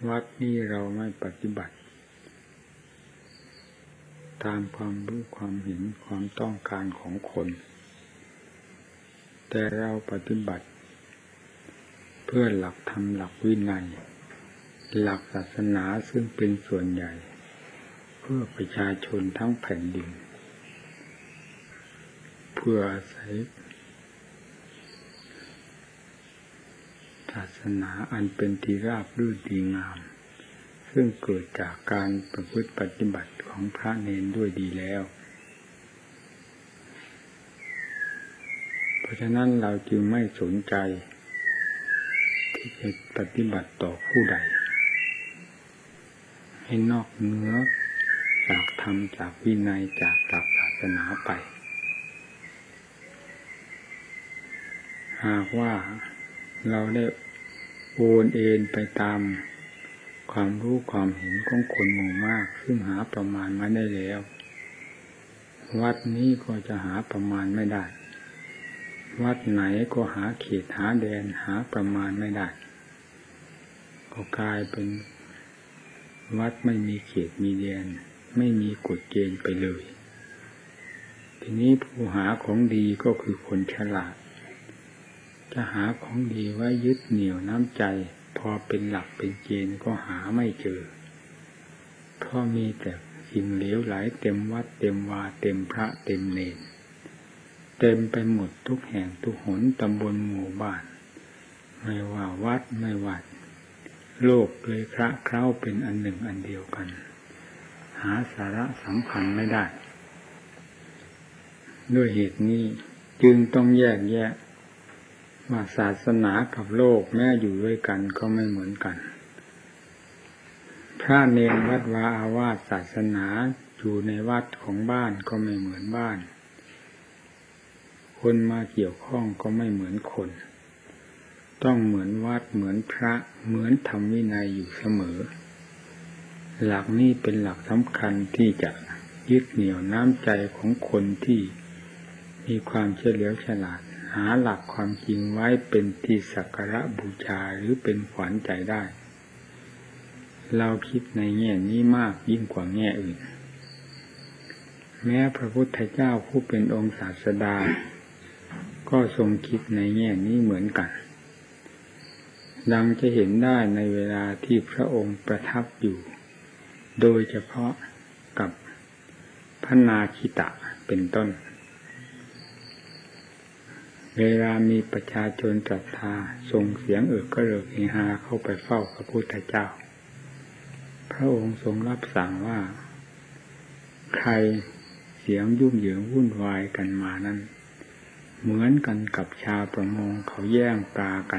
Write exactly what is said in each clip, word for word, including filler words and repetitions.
วัดนี้เราไม่ปฏิบัติตามความรู้ความเห็นความต้องการของคนแต่เราปฏิบัติเพื่อหลักธรรมหลักวินัยหลักศาสนาซึ่งเป็นส่วนใหญ่เพื่อประชาชนทั้งแผ่นดินเพื่ออาศัยศาสนาอันเป็นที่ราบรื่นดีงามซึ่งเกิดจากการประพฤติปฏิบัติของพระเณรด้วยดีแล้วเพราะฉะนั้นเราจึงไม่สนใจที่จะปฏิบัติต่อผู้ใดให้นอกเหนือจากธรรมจากวินัยจากหลักศาสนาไปหากว่าเราได้โอนเอ็นไปตามความรู้ความเห็นของคนหมู่มากซึ่งหาประมาณไม่ได้แล้ววัดนี้ก็จะหาประมาณไม่ได้วัดไหนก็หาเขตหาแดนหาประมาณไม่ได้ก็กลายเป็นวัดไม่มีเขตมีแดนไม่มีกฎเกณฑ์ไปเลยทีนี้ผู้หาของดีก็คือคนฉลาดจะหาของดีไว้ยึดเหนี่ยวน้ำใจพอเป็นหลักเป็นเกณฑ์ก็หาไม่เจอเพราะมีแต่สิ่งเหลวไหลเต็มวัดเต็มวาเต็มพระเต็มเณรเต็มไปหมดทุกแห่งทุกหนตำบลหมู่บ้านไม่ว่าวัดไม่ว่าโลกเลยคละเคล้าเป็นอันหนึ่งอันเดียวกันหาสาระสำคัญไม่ได้ด้วยเหตุนี้จึงต้องแยกแยะว่าศาสนากับโลกแม้อยู่ด้วยกันก็ไม่เหมือนกันพระเณรวัดวาอาวาสศาสนาอยู่ในวัดของบ้านก็ไม่เหมือนบ้านคนมาเกี่ยวข้องก็ไม่เหมือนคนต้องเหมือนวัดเหมือนพระเหมือนธรรมวินัยอยู่เสมอหลักนี้เป็นหลักสำคัญที่จะยึดเหนี่ยวน้ำใจของคนที่มีความเฉลียวฉลาดหาหลักความจริงไว้เป็นที่สักการะบูชาหรือเป็นขวัญใจได้เราคิดในแง่นี้มากยิ่งกว่าแง่อื่นแม้พระพุทธเจ้าผู้เป็นองค์ศาสดาก็ทรงคิดในแง่นี้เหมือนกันดังจะเห็นได้ในเวลาที่พระองค์ประทับอยู่โดยเฉพาะกับพระนาคิตะเป็นต้นเวลามีประชาชนศรัทธาส่งเสียงเอิกกระเริกเฮฮาเข้าไปเฝ้าพระพุทธเจ้าพระองค์ทรงรับสั่งว่าใครเสียงยุ่งเหยิงวุ่นวายกันมานั้นเหมือนกันกับชาวประมงเขาแย่งปลากัน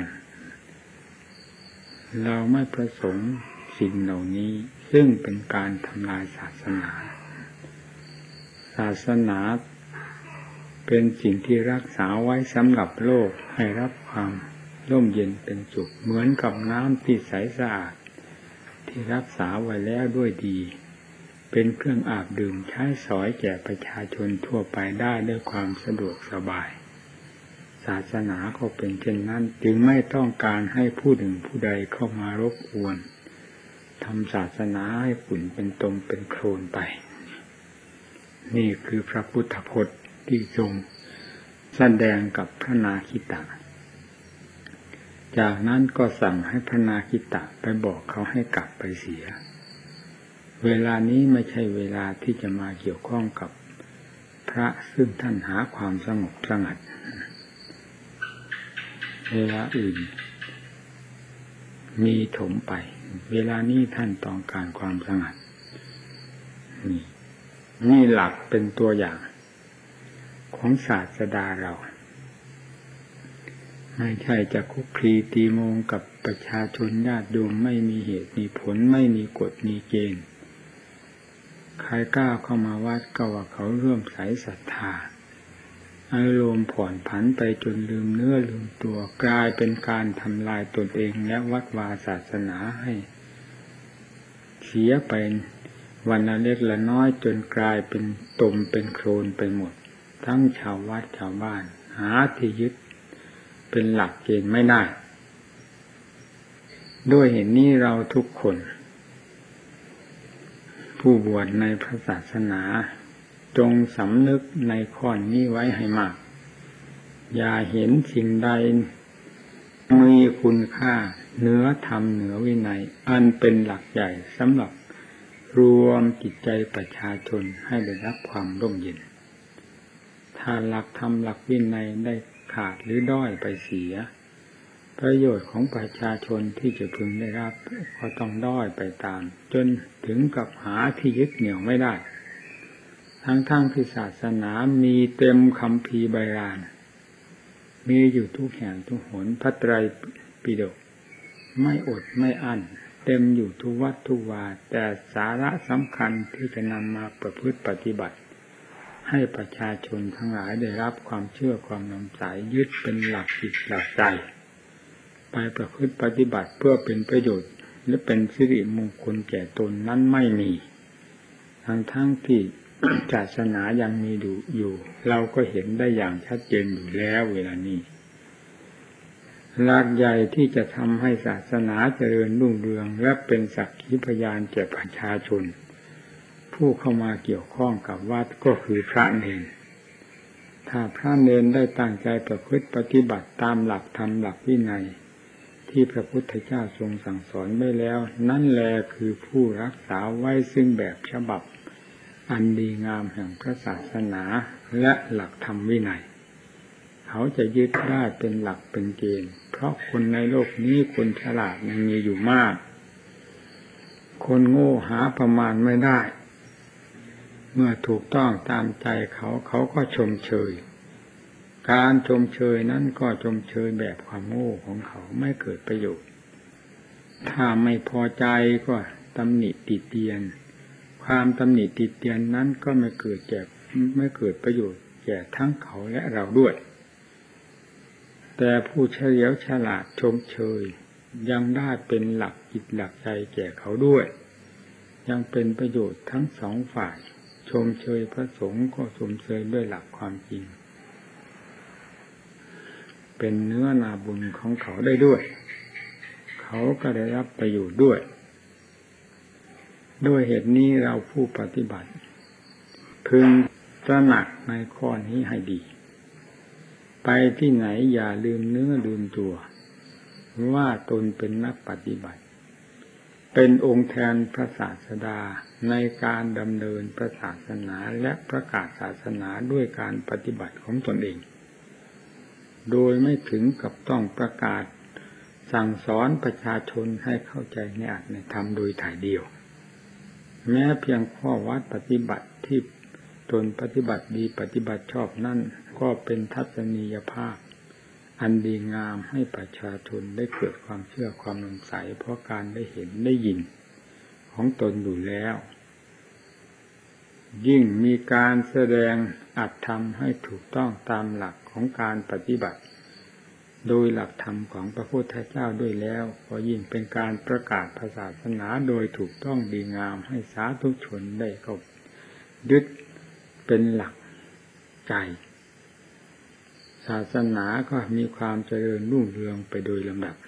เราไม่ประสงค์สิ่งเหล่านี้ซึ่งเป็นการทำลายศาสนาศาสนาเป็นสิ่งที่รักษาไว้สำหรับโลกให้รับความร่มเย็นเป็นสุขเหมือนกับน้ำที่ใสสะอาดที่รักษาไว้แล้วด้วยดีเป็นเครื่องอาบดื่มใช้สอยแก่ประชาชนทั่วไปได้ด้วยความสะดวกสบายศาสนาก็เป็นเช่นนั้นจึงไม่ต้องการให้ผู้หนึ่งผู้ใดเข้ามารบกวนทำศาสนาให้ฝุ่นเป็นตมเป็นโคลนไปนี่คือพระพุทธพจน์ที่ทรงแสดงกับพระนาคิตะจากนั้นก็สั่งให้พระนาคิตะไปบอกเขาให้กลับไปเสียเวลานี้ไม่ใช่เวลาที่จะมาเกี่ยวข้องกับพระซึ่งท่านหาความสงบสงัดเวลาอื่นมีถมไปเวลานี้ท่านต้องการความสงัดนี่นี่หลักเป็นตัวอย่างของศาสดาเราไม่ใช่จะคุกคีตีโมงกับประชาชนญาติโยมไม่มีเหตุมีผลไม่มีกฎมีเกณฑ์ใครกล้าเข้ามาวัดก็ว่าเขาเริ่มใสศรัทธาอารมณ์ผ่อนผันไปจนลืมเนื้อลืมตัวกลายเป็นการทำลายตนเองและวัดวาศาสนาให้เสียไปวันละเล็กละน้อยจนกลายเป็นตมเป็นโคลนไปหมดทั้งชาววัดชาวบ้านหาที่ยึดเป็นหลักเกณฑ์ไม่ได้ด้วยเหตุนี้เราทุกคนผู้บวชในพระศาสนาจงสำนึกในข้อนี้ไว้ให้มากอย่าเห็นสิ่งใดมีคุณค่าเหนือธรรมเหนือวินัยอันเป็นหลักใหญ่สำหรับรวมจิตใจประชาชนให้ได้รับความร่มเย็นถ้าหลักธรรมหลักวินัยได้ขาดหรือด้อยไปเสียประโยชน์ของประชาชนที่จะพึงได้รับก็ต้องด้อยไปตามจนถึงกับหาที่ยึดเหนี่ยวไม่ได้ทั้งๆที่ศาสนามีเต็มคัมภีร์ไบราณมีอยู่ทุกแห่งทุกหนพระไตรปิฎกไม่อดไม่อั้นเต็มอยู่ทุกวัดทุกวาแต่สาระสำคัญที่จะนำมาประพฤติปฏิบัติให้ประชาชนทั้งหลายได้รับความเชื่อความนำสายยึดเป็นหลักจิตหลักใจไปประพฤติปฏิบัติเพื่อเป็นประโยชน์และเป็นสิริมงคลแก่ตนนั้นไม่มีทั้งทั้งที่ศาสนายังมีอยู่เราก็เห็นได้อย่างชัดเจนอยู่แล้วเวลานี้หลักใหญ่ที่จะทำให้ศาสนาเจริญรุ่งเรืองและเป็นสักขีพยานแก่ประชาชนผู้เข้ามาเกี่ยวข้องกับวัดก็คือพระเนรถ้าพระเนรได้ตั้งใจประพฤติปฏิบัติตามหลักธรรมหลักวินัยที่พระพุทธเจ้าทรงสั่งสอนไว้แล้วนั่นแลคือผู้รักษาไว้ซึ่งแบบฉบับอันดีงามแห่งพระศาสนาและหลักธรรมวินัยเขาจะยึดได้เป็นหลักเป็นเกณฑ์เพราะคนในโลกนี้คนฉลาดยังมีอยู่มากคนโง่หาประมาณไม่ได้เมื่อถูกต้องตามใจเขาเขาก็ชมเชยการชมเชยนั้นก็ชมเชยแบบความโง่ของเขาไม่เกิดประโยชน์ถ้าไม่พอใจก็ตำหนิติเตียนความตำหนิติเตียนนั้นก็ไม่เกิดแก่ไม่เกิดประโยชน์แก่ทั้งเขาและเราด้วยแต่ผู้เฉลียวฉลาดชมเชยยังได้เป็นหลักจิตหลักใจแก่เขาด้วยยังเป็นประโยชน์ทั้งสองฝ่ายชมเชยพระสงฆ์ก็ชมเชยด้วยหลักความจริงเป็นเนื้อนาบุญของเขาได้ด้วยเขาก็ได้รับประโยชน์ด้วยด้วยเหตุนี้เราผู้ปฏิบัติพึงตระหนักในข้อนี้ให้ดีไปที่ไหนอย่าลืมเนื้อลืมตัวว่าตนเป็นนักปฏิบัติเป็นองค์แทนพระศาสดาในการดำเนินพระศาสนาและประกาศศาสนาด้วยการปฏิบัติของตนเองโดยไม่ถึงกับต้องประกาศสั่งสอนประชาชนให้เข้าใจในอัตในธรรมโดยถ่ายเดียวแม้เพียงข้อวัดปฏิบัติที่ตนปฏิบัติดีปฏิบัติชอบนั่นก็เป็นทัศนียภาพอันดีงามให้ประชาชนได้เกิดความเชื่อความสงสัยเพราะการได้เห็นได้ยินของตนอยู่แล้วยิ่งมีการแสดงอัตธรรมให้ถูกต้องตามหลักของการปฏิบัติโดยหลักธรรมของพระพุทธเจ้าด้วยแล้วก็ยิ่งเป็นการประกาศศาสนาโดยถูกต้องดีงามให้สาธุชนได้เข้ายึดเป็นหลักใจศาสนาก็มีความเจริญรุ่งเรืองไปโดยลำดับ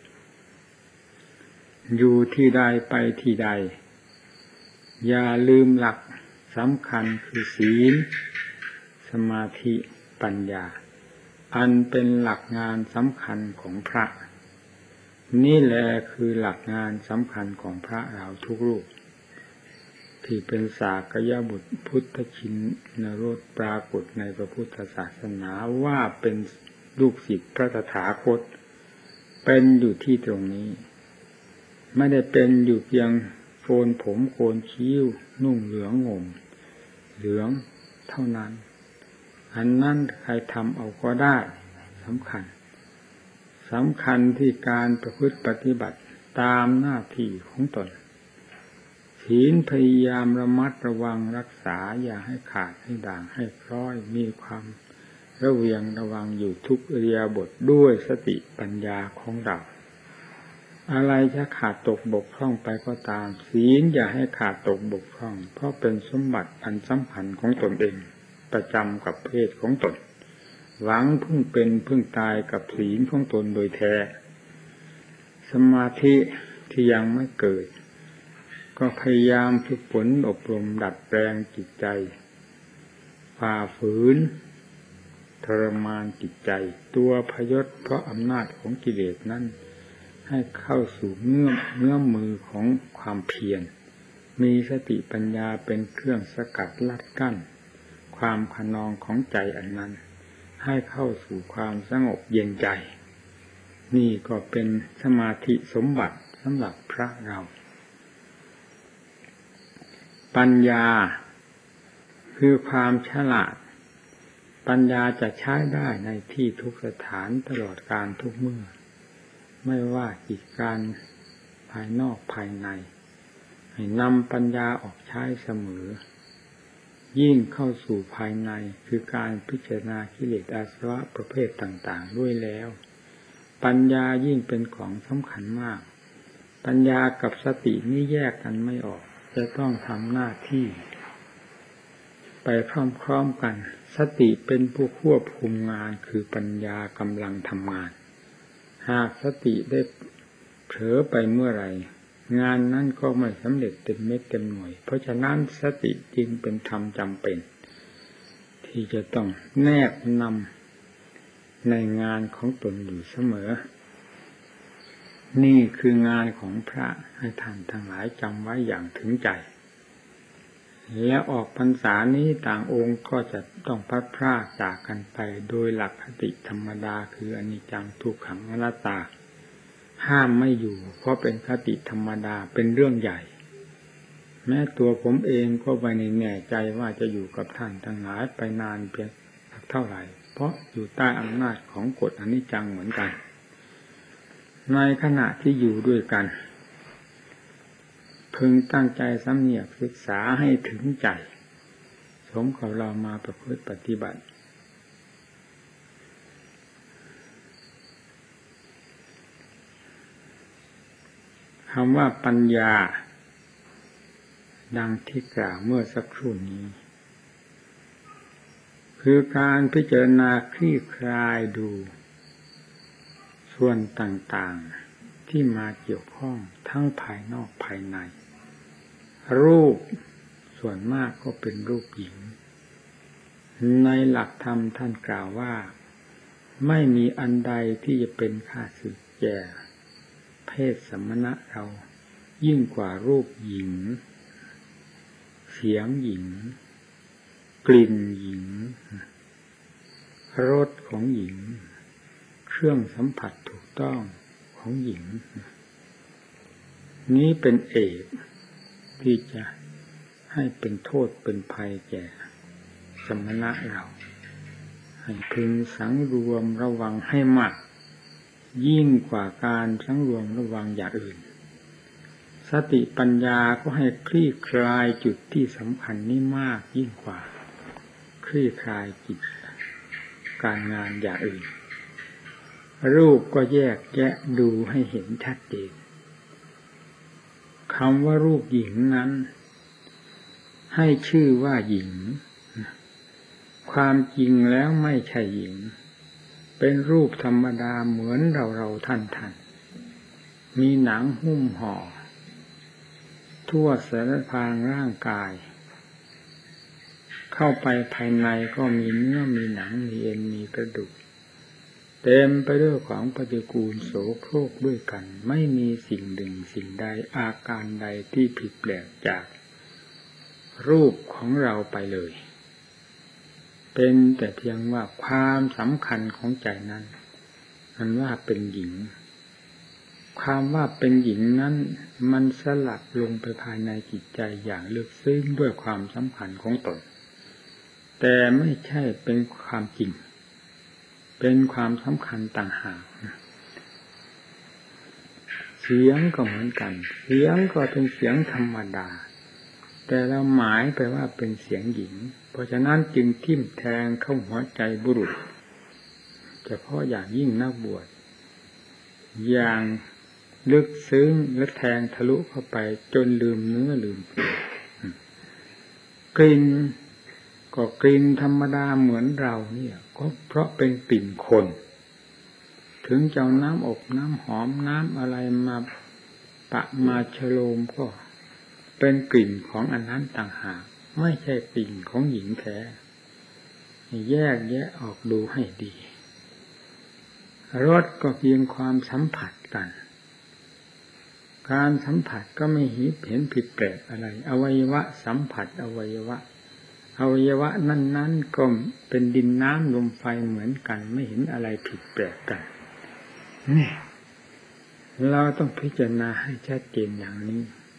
อยู่ที่ใดไปที่ใดอย่าลืมหลักสำคัญคือศีลสมาธิปัญญาอันเป็นหลักงานสำคัญของพระนี่แหละคือหลักงานสำคัญของพระเราทุกรูปที่เป็นสากยบุตรพุทธชินรสปรากฏในพระพุทธศาสนาว่าเป็นลูกศิษย์พระตถาคตเป็นอยู่ที่ตรงนี้ไม่ได้เป็นอยู่เพียงโกนผมโกนคิ้วนุ่งเหลืองห่มเหลืองเท่านั้นอันนั้นใครทำเอาก็ได้สำคัญสำคัญที่การประพฤติปฏิบัติตามหน้าที่ของตนศีลพยายามระมัดระวังรักษาอย่าให้ขาดให้ด่างให้พร้อยมีความระเวียงระวังอยู่ทุกอิริยาบถด้วยสติปัญญาของเราอะไรจะขาดตกบกพร่องไปก็ตามศีลอย่าให้ขาดตกบกพร่องเพราะเป็นสมบัติอันสำคัญของตนเองประจำกับเพศของตนหวังพึ่งเป็นพึ่งตายกับศีลของตนโดยแท้ศสมาธิที่ยังไม่เกิดก็พยายามฝึกฝนอบรมดัดแปลงจิตใจฝ่าฝืนทรมานจิตใจตัวพยศเพราะอำนาจของกิเลสนั้นให้เข้าสู่เงื่อมเงื่อมมือของความเพียรมีสติปัญญาเป็นเครื่องสกัดลัดกั้นความขนองของใจอันนั้นให้เข้าสู่ความสงบเย็นใจนี่ก็เป็นสมาธิสมบัติสำหรับพระเราปัญญาคือความฉลาดปัญญาจะใช้ได้ในที่ทุกสถานตลอดกาลทุกเมื่อไม่ว่ากิจการภายนอกภายในให้นำปัญญาออกใช้เสมอยิ่งเข้าสู่ภายในคือการพิจารณากิเลสอาสวะประเภทต่างๆด้วยแล้วปัญญายิ่งเป็นของสำคัญมากปัญญากับสตินี่แยกกันไม่ออกจะต้องทำหน้าที่ไปพร้อมๆกันสติเป็นผู้ควบคุมงานคือปัญญากำลังทำงานหากสติได้เผลอไปเมื่อไหร่งานนั้นก็ไม่สำเร็จเต็มเม็ดเต็มหน่วยเพราะฉะนั้นสติจึงเป็นธรรมจำเป็นที่จะต้องแนบนำในงานของตนอยู่เสมอนี่คืองานของพระให้ท่านทั้งหลายจำไว้อย่างถึงใจและออกพรรษานี้ต่างองค์ก็จะต้องพัดพรากจากกันไปโดยหลักคติธรรมดาคืออนิจจังทุกขังอนัตตาห้ามไม่อยู่เพราะเป็นคติธรรมดาเป็นเรื่องใหญ่แม้ตัวผมเองก็ไม่แน่ใจว่าจะอยู่กับท่านทั้งหลายไปนานเพียงเท่าไหร่เพราะอยู่ใต้อำนาจของกฎอนิจจังเหมือนกันในขณะที่อยู่ด้วยกันพึงตั้งใจสำเนียกศึกษาให้ถึงใจสมกับเรามาประพฤติปฏิบัติคำว่าปัญญาดังที่กล่าวเมื่อสักครู่นี้คือการพิจารณาคลี่คลายดูส่วนต่างๆที่มาเกี่ยวข้องทั้งภายนอกภายในรูปส่วนมากก็เป็นรูปหญิงในหลักธรรมท่านกล่าวว่าไม่มีอันใดที่จะเป็นข้าศึกแก่เพศสมณะเรายิ่งกว่ารูปหญิงเสียงหญิงกลิ่นหญิงรสของหญิงเครื่องสัมผัสถูกต้องของหญิงนี้เป็นเอกที่จะให้เป็นโทษเป็นภัยแก่สมณะเราให้พึงสังรวมระวังให้มากยิ่งกว่าการสังรวมระวังอย่างอื่นสติปัญญาก็ให้คลี่คลายจุดที่สำคัญนี้มากยิ่งกว่าคลี่คลายกิจการงานอย่างอื่นรูปก็แยกแยะดูให้เห็นชัดเจนคำว่ารูปหญิงนั้นให้ชื่อว่าหญิงความจริงแล้วไม่ใช่หญิงเป็นรูปธรรมดาเหมือนเราเราท่านท่านมีหนังหุ้มห่อทั่วสารพางร่างกายเข้าไปภายในก็มีเนื้อมีหนังมีเอ็นมีกระดูกเต็มไปด้วยของปฏิกูลโสโครกด้วยกันไม่มีสิ่งหนึ่งสิ่งใดอาการใดที่ผิดแปลกจากรูปของเราไปเลยเป็นแต่เพียงว่าความสำคัญของใจนั้นมันว่าเป็นหญิงความว่าเป็นหญิงนั้นมันสลัดลงไปภายในจิตใจอย่างลึกซึ้งด้วยความสำคัญของตนแต่ไม่ใช่เป็นความจริงเป็นความสำคัญต่างหากเสียงก็เหมือนกันเสียงก็เป็นเสียงธรรมดาแต่เราหมายไปว่าเป็นเสียงหญิงเพราะฉะนั้นจึงทิ่มแทงเข้าหัวใจบุรุษเฉพาะอย่างยิ่งนักบวชอย่างลึกซึ้งและแทงทะลุเข้าไปจนลืมเนื้อลืมตัวกลิ่นก็กลิ่นธรรมดาเหมือนเราเนี่ยก็เพราะเป็นกลิ่นคนถึงจะเอาน้ำอบน้ำหอมน้ำอะไรมาปะมาฉโลมก็เป็นกลิ่นของอันนั้นต่างหากไม่ใช่กลิ่นของหญิงแท้แยกแยะออกดูให้ดีรสก็เพียงความสัมผัสกันการสัมผัสก็ไม่เห็นผิดแปลกอะไรอวัยวะสัมผัสอวัยวะอวัยวะนั้นๆก็เป็นดินน้ำลมไฟเหมือนกันไม่เห็นอะไรผิดแปลกกันนี่เราต้องพิจารณาให้ชัดเจนอย่างนี้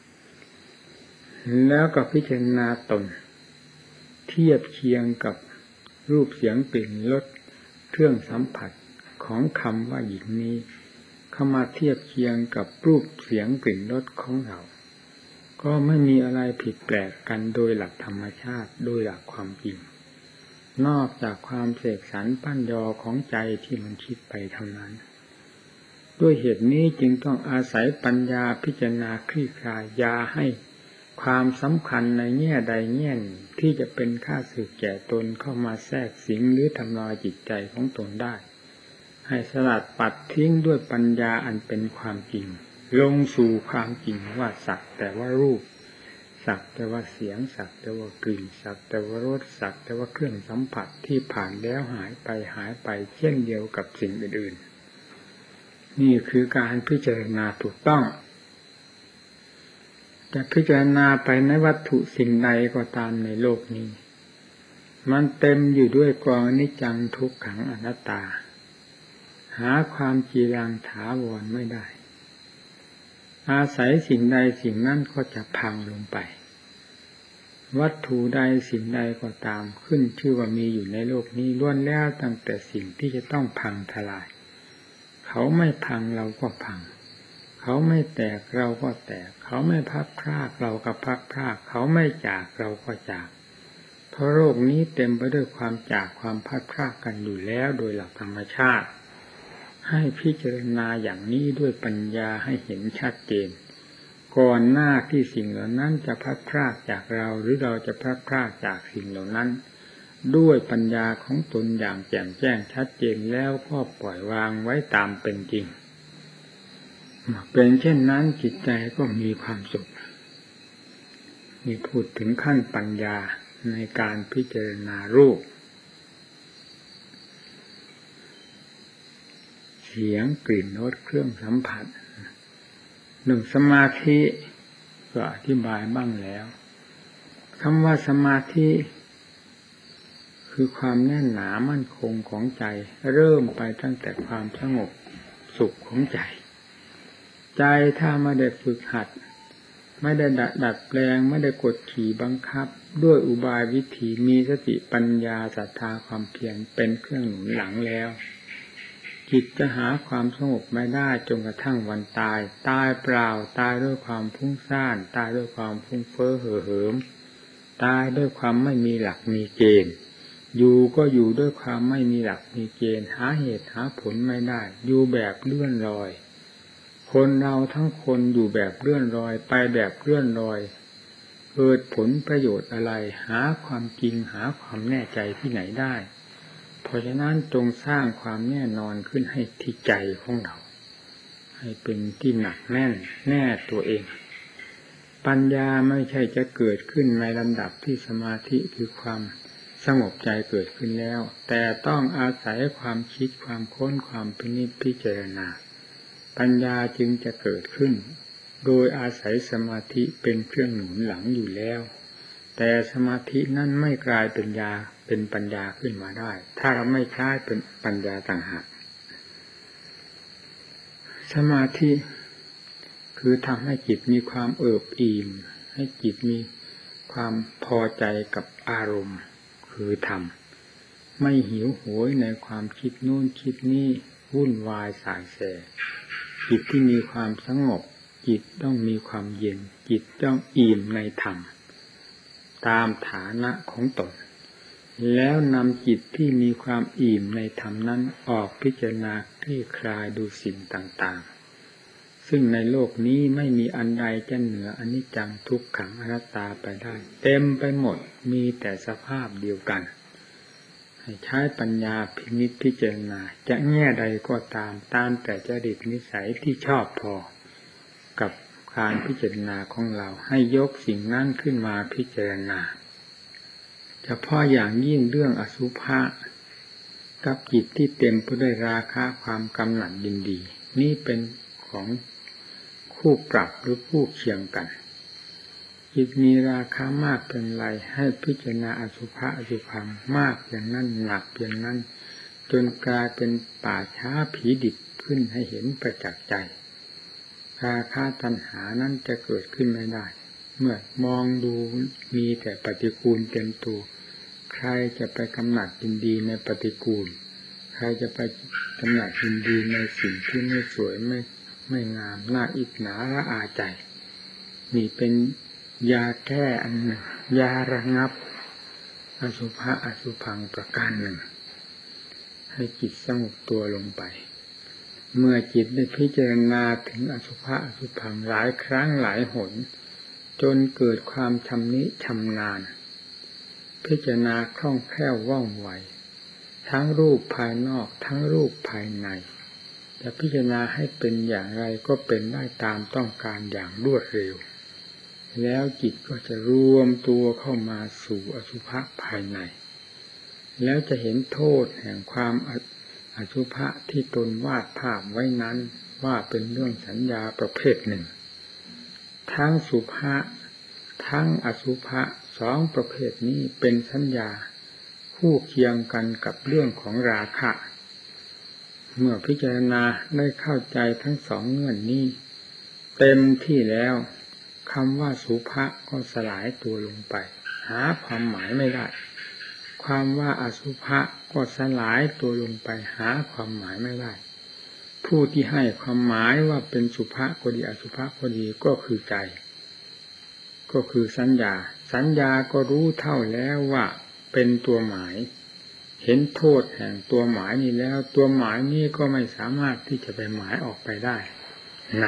แล้วก็พิจารณาตนเทียบเคียงกับรูปเสียงกลิ่นรสเครื่องสัมผัสของคำว่าหญิงนี้เข้ามาเทียบเคียงกับรูปเสียงกลิ่นรสของเราก็ไม่มีอะไรผิดแปลกกันโดยหลักธรรมชาติโดยหลักความจริงนอกจากความเสกสรรปั้นยอของใจที่มันคิดไปเท่านั้นด้วยเหตุนี้จึงต้องอาศัยปัญญาพิจารณาคลี่คลายยาให้ความสำคัญในแง่ใดแง่หนึ่งที่จะเป็นข้าศึกแก่ตนเข้ามาแทรกสิงหรือทำลายจิตใจของตนได้ให้สลัดปัดทิ้งด้วยปัญญาอันเป็นความจริงลงสู่ความจริงว่าสักแต่ว่ารูปสักแต่ว่าเสียงสักแต่ว่ากลิ่นสักแต่ว่ารสสักแต่ว่าเครื่องสัมผัสที่ผ่านแล้วหายไปหายไปเช่นเดียวกับสิ่งอื่นๆนี่คือการพิจารณาถูกต้องจะพิจารณาไปในวัตถุสิ่งใดก็ตามในโลกนี้มันเต็มอยู่ด้วยกองอนิจจังทุกขังอนัตตาหาความจีรังถาวรไม่ได้อาศัยสิ่งใดสิ่งนั้นก็จะพังลงไปวัตถุใดสิ่งใดก็ตามขึ้นชื่อว่ามีอยู่ในโลกนี้ล้วนแล้วตั้งแต่สิ่งที่จะต้องพังทลายเขาไม่พังเราก็พังเขาไม่แตกเราก็แตกเขาไม่พัดพรากเราก็พัดพรากเขาไม่จากเราก็จากเพราะโลกนี้เต็มไปด้วยความจากความพัดพรากกันอยู่แล้วโดยหลักธรรมชาติให้พิจารณาอย่างนี้ด้วยปัญญาให้เห็นชัดเจนก่อนหน้าที่สิ่งเหล่านั้นจะพัดพรากจากเราหรือเราจะพัดพรากจากสิ่งเหล่านั้นด้วยปัญญาของตนอย่างแจ่มแจ้งชัดเจนแล้วก็ปล่อยวางไว้ตามเป็นจริงเป็นเช่นนั้นจิตใจก็มีความสุขมีพูดถึงขั้นปัญญาในการพิจารณารูปเสียงกลิ่นรสเครื่องสัมผัสหนึ่งสมาธิก็อธิบายบ้างแล้วคำว่าสมาธิคือความแน่นหนามั่นคงของใจเริ่มไปตั้งแต่ความสงบสุขของใจใจถ้าไม่ได้ฝึกหัดไม่ได้ดัดแปลงไม่ได้กดขี่บังคับด้วยอุบายวิธีมีสติปัญญาศรัทธาความเพียรเป็นเครื่องหนุนหลังแล้วจิตจะหาความสงบไม่ได้จนกระทั่งวันตายตายเปล่าตายด้วยความฟุ้งซ่านตายด้วยความฟุ้งเฟ้อเห่อเหิมตายด้วยความไม่มีหลักมีเกณฑ์อยู่ก็อยู่ด้วยความไม่มีหลักมีเกณฑ์หาเหตุหาผลไม่ได้อยู่แบบเลื่อนลอยคนเราทั้งคนอยู่แบบเลื่อนลอยไปแบบเลื่อนลอยเกิดผลประโยชน์อะไรหาความจริงหาความแน่ใจที่ไหนได้เพราะฉะนั้นจงสร้างความแน่นอนขึ้นให้ที่ใจของเราให้เป็นที่หนักแน่นแน่ตัวเองปัญญาไม่ใช่จะเกิดขึ้นในลำดับที่สมาธิคือความสงบใจเกิดขึ้นแล้วแต่ต้องอาศัยความคิดความค้นความพินิจพิจารณาปัญญาจึงจะเกิดขึ้นโดยอาศัยสมาธิเป็นเครื่องหนุนหลังอยู่แล้วแต่สมาธินั้นไม่กลายเป็นญาเป็นปัญญาขึ้นมาได้ถ้าเราไม่ใช้เป็นปัญญาต่างหากสมาธิคือทำให้จิตมีความเอิบอิ่มให้จิตมีความพอใจกับอารมณ์คือธรรมไม่หิวโหยในความคิดโน้นคิดนี้วุ่นวายสายแสจิตที่มีความสงบจิตต้องมีความเย็นจิตต้องอิ่มในธรรมตามฐานะของตนแล้วนำจิตที่มีความอิ่มในธรรมนั้นออกพิจารณาคลี่คลายดูสิ่งต่างๆซึ่งในโลกนี้ไม่มีอันใดจะเหนืออนิจจังทุกขังอนัตตาไปได้เต็มไปหมดมีแต่สภาพเดียวกันให้ใช้ปัญญาพินิจพิจารณาจะแง่ใดก็ตามตามแต่จริตนิสัยที่ชอบพอกับการพิจารณาของเราให้ยกสิ่งนั้นขึ้นมาพิจารณาเฉพาะอย่างยิ่งเรื่องอสุภะกับจิตที่เต็มไปด้วยราคะความกำหนัดยินดีนี่เป็นของคู่ปรับหรือคู่เคียงกันจิตมีราคะมากเป็นไรให้พิจารณาอสุภะอสุภังมากอย่างนั้นหนักอย่างนั้นจนกลายเป็นป่าช้าผีดิบขึ้นให้เห็นประจักษ์ใจราคะตัณหานั้นจะเกิดขึ้นไม่ได้เมื่อมองดูมีแต่ปฏิกูลเต็มตัวใครจะไปกำหนัดยินดีในปฏิกูลใครจะไปกำหนัดยินดีในสิ่งที่ไม่สวยไม่ไม่งามน่าอิจฉาระอาใจนี่เป็นยาแก้อันหนึ่งยาระงับอสุภะอสุภังประการหนึ่งให้จิตสงบตัวลงไปเมื่อจิตได้พิจารณาถึงอสุภะอสุภังหลายครั้งหลายหนจนเกิดความชำนิชำนาญพิจารณาคล่องแคล่วว่องไวทั้งรูปภายนอกทั้งรูปภายในจะพิจารณาให้เป็นอย่างไรก็เป็นได้ตามต้องการอย่างรวดเร็วแล้วจิตก็จะรวมตัวเข้ามาสู่อสุภะภายในแล้วจะเห็นโทษแห่งความอสุภะที่ตนวาดภาพไว้นั้นว่าเป็นเรื่องสัญญาประเภทหนึ่งทั้งสุภะทั้งอสุภะสองประเภทนี้เป็นสัญญาคู่เคียงกันกับเรื่องของราคะเมื่อพิจารณาได้เข้าใจทั้งสองเงื่อนนี้เต็มที่แล้วคำว่าสุภะก็สลายตัวลงไปหาความหมายไม่ได้ความว่าอสุภะก็สลายตัวลงไปหาความหมายไม่ได้ผู้ที่ให้ความหมายว่าเป็นสุภะก็ดีอสุภะก็ดีก็คือใจก็คือสัญญาสัญญาก็รู้เท่าแล้วว่าเป็นตัวหมายเห็นโทษแห่งตัวหมายนี้แล้วตัวหมายนี้ก็ไม่สามารถที่จะไปหมายออกไปได้นะ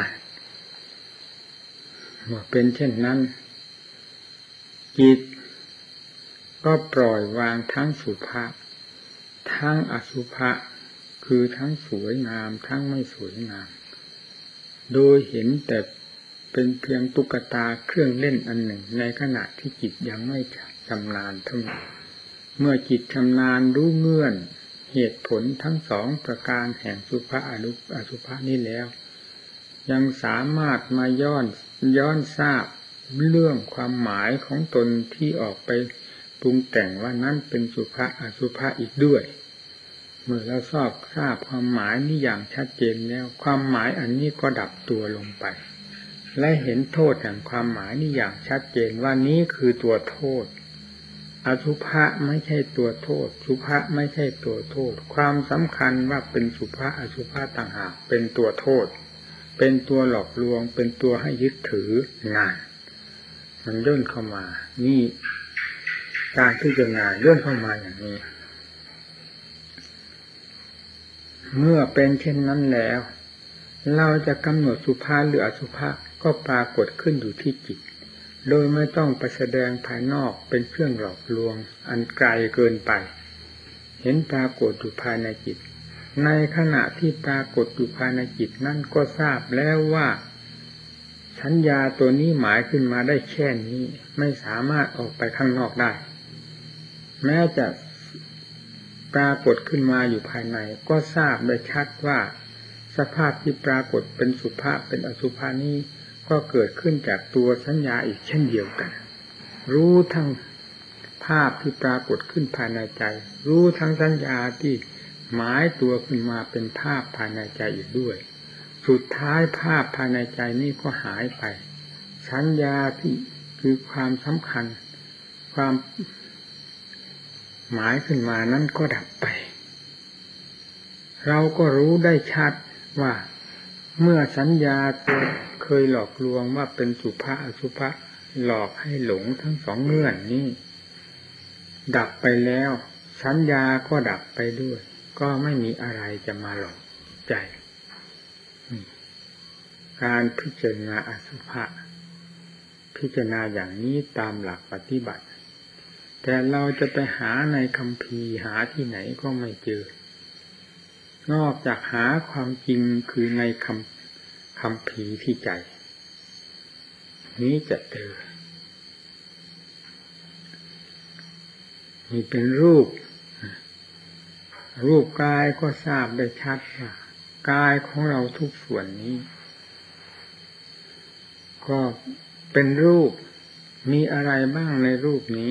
เมื่อเป็นเช่นนั้นจิตก็ปล่อยวางทั้งสุภะทั้งอสุภะคือทั้งสวยงามทั้งไม่สวยงามโดยเห็นแต่เป็นเพียงตุ๊กตาเครื่องเล่นอันหนึ่งในขณะที่จิตยังไม่ชำนาญเท่านั้นเมื่อจิตชำนาญรู้เงื่อนเหตุผลทั้งสองประการแห่งสุภะอสุภะนี้แล้วยังสามารถมาย้อนย้อนทราบเรื่องความหมายของตนที่ออกไปปรุงแต่งว่านั้นเป็นสุภะอสุภะอีกด้วยเมื่อเราทราบทราบความหมายนี้อย่างชัดเจนแล้วความหมายอันนี้ก็ดับตัวลงไปและเห็นโทษแห่งความหมายนี้อย่างชัดเจนว่านี้คือตัวโทษอสุภะไม่ใช่ตัวโทษสุภะไม่ใช่ตัวโทษความสำคัญว่าเป็นสุภะอสุภะต่างหากเป็นตัวโทษเป็นตัวหลอกลวงเป็นตัวให้ยึดถืองานมันย่นเข้ามานี่การพิจารณาย่นเข้ามาอย่างนี้เมื่อเป็นเช่นนั้นแล้วเราจะกำหนดสุภาหรืออสุภะก็ปรากฏขึ้นอยู่ที่จิตโดยไม่ต้องไปแสดงภายนอกเป็นเครื่องหลอกลวงอันไกลเกินไปเห็นปรากฏอยู่ภายในจิตในขณะที่ปรากฏอยู่ภายในจิตนั่นก็ทราบแล้วว่าสัญญาตัวนี้หมายขึ้นมาได้แค่นี้ไม่สามารถออกไปข้างนอกได้แม้จะปรากฏขึ้นมาอยู่ภายในก็ทราบได้ชัดว่าสภาพที่ปรากฏเป็นสุภะเป็นอสุภะนี้ก็เกิดขึ้นจากตัวสัญญาอีกเช่นเดียวกันรู้ทั้งภาพที่ปรากฏขึ้นภายในใจรู้ทั้งสัญญาที่หมายตัวขึ้นมาเป็นภาพภายในใจอีกด้วยสุดท้ายภาพภายในใจนี้ก็หายไปสัญญาที่คือความสำคัญความหมายขึ้นมานั้นก็ดับไปเราก็รู้ได้ชัดว่าเมื่อสัญญาตัวเคยหลอกลวงว่าเป็นสุภะอสุภะหลอกให้หลงทั้งสองเงื่อนนี้ดับไปแล้วสัญญาก็ดับไปด้วยก็ไม่มีอะไรจะมาหลอกใจการพิจารณาอสุภะพิจารณาอย่างนี้ตามหลักปฏิบัติแต่เราจะไปหาในคัมภีร์หาที่ไหนก็ไม่เจอนอกจากหาความจริงคือในคำคัมภีร์ที่ใจนี้จะเจอนี่เป็นรูปรูปกายก็ทราบได้ชัดว่ากายของเราทุกส่วนนี้ก็เป็นรูปมีอะไรบ้างในรูปนี้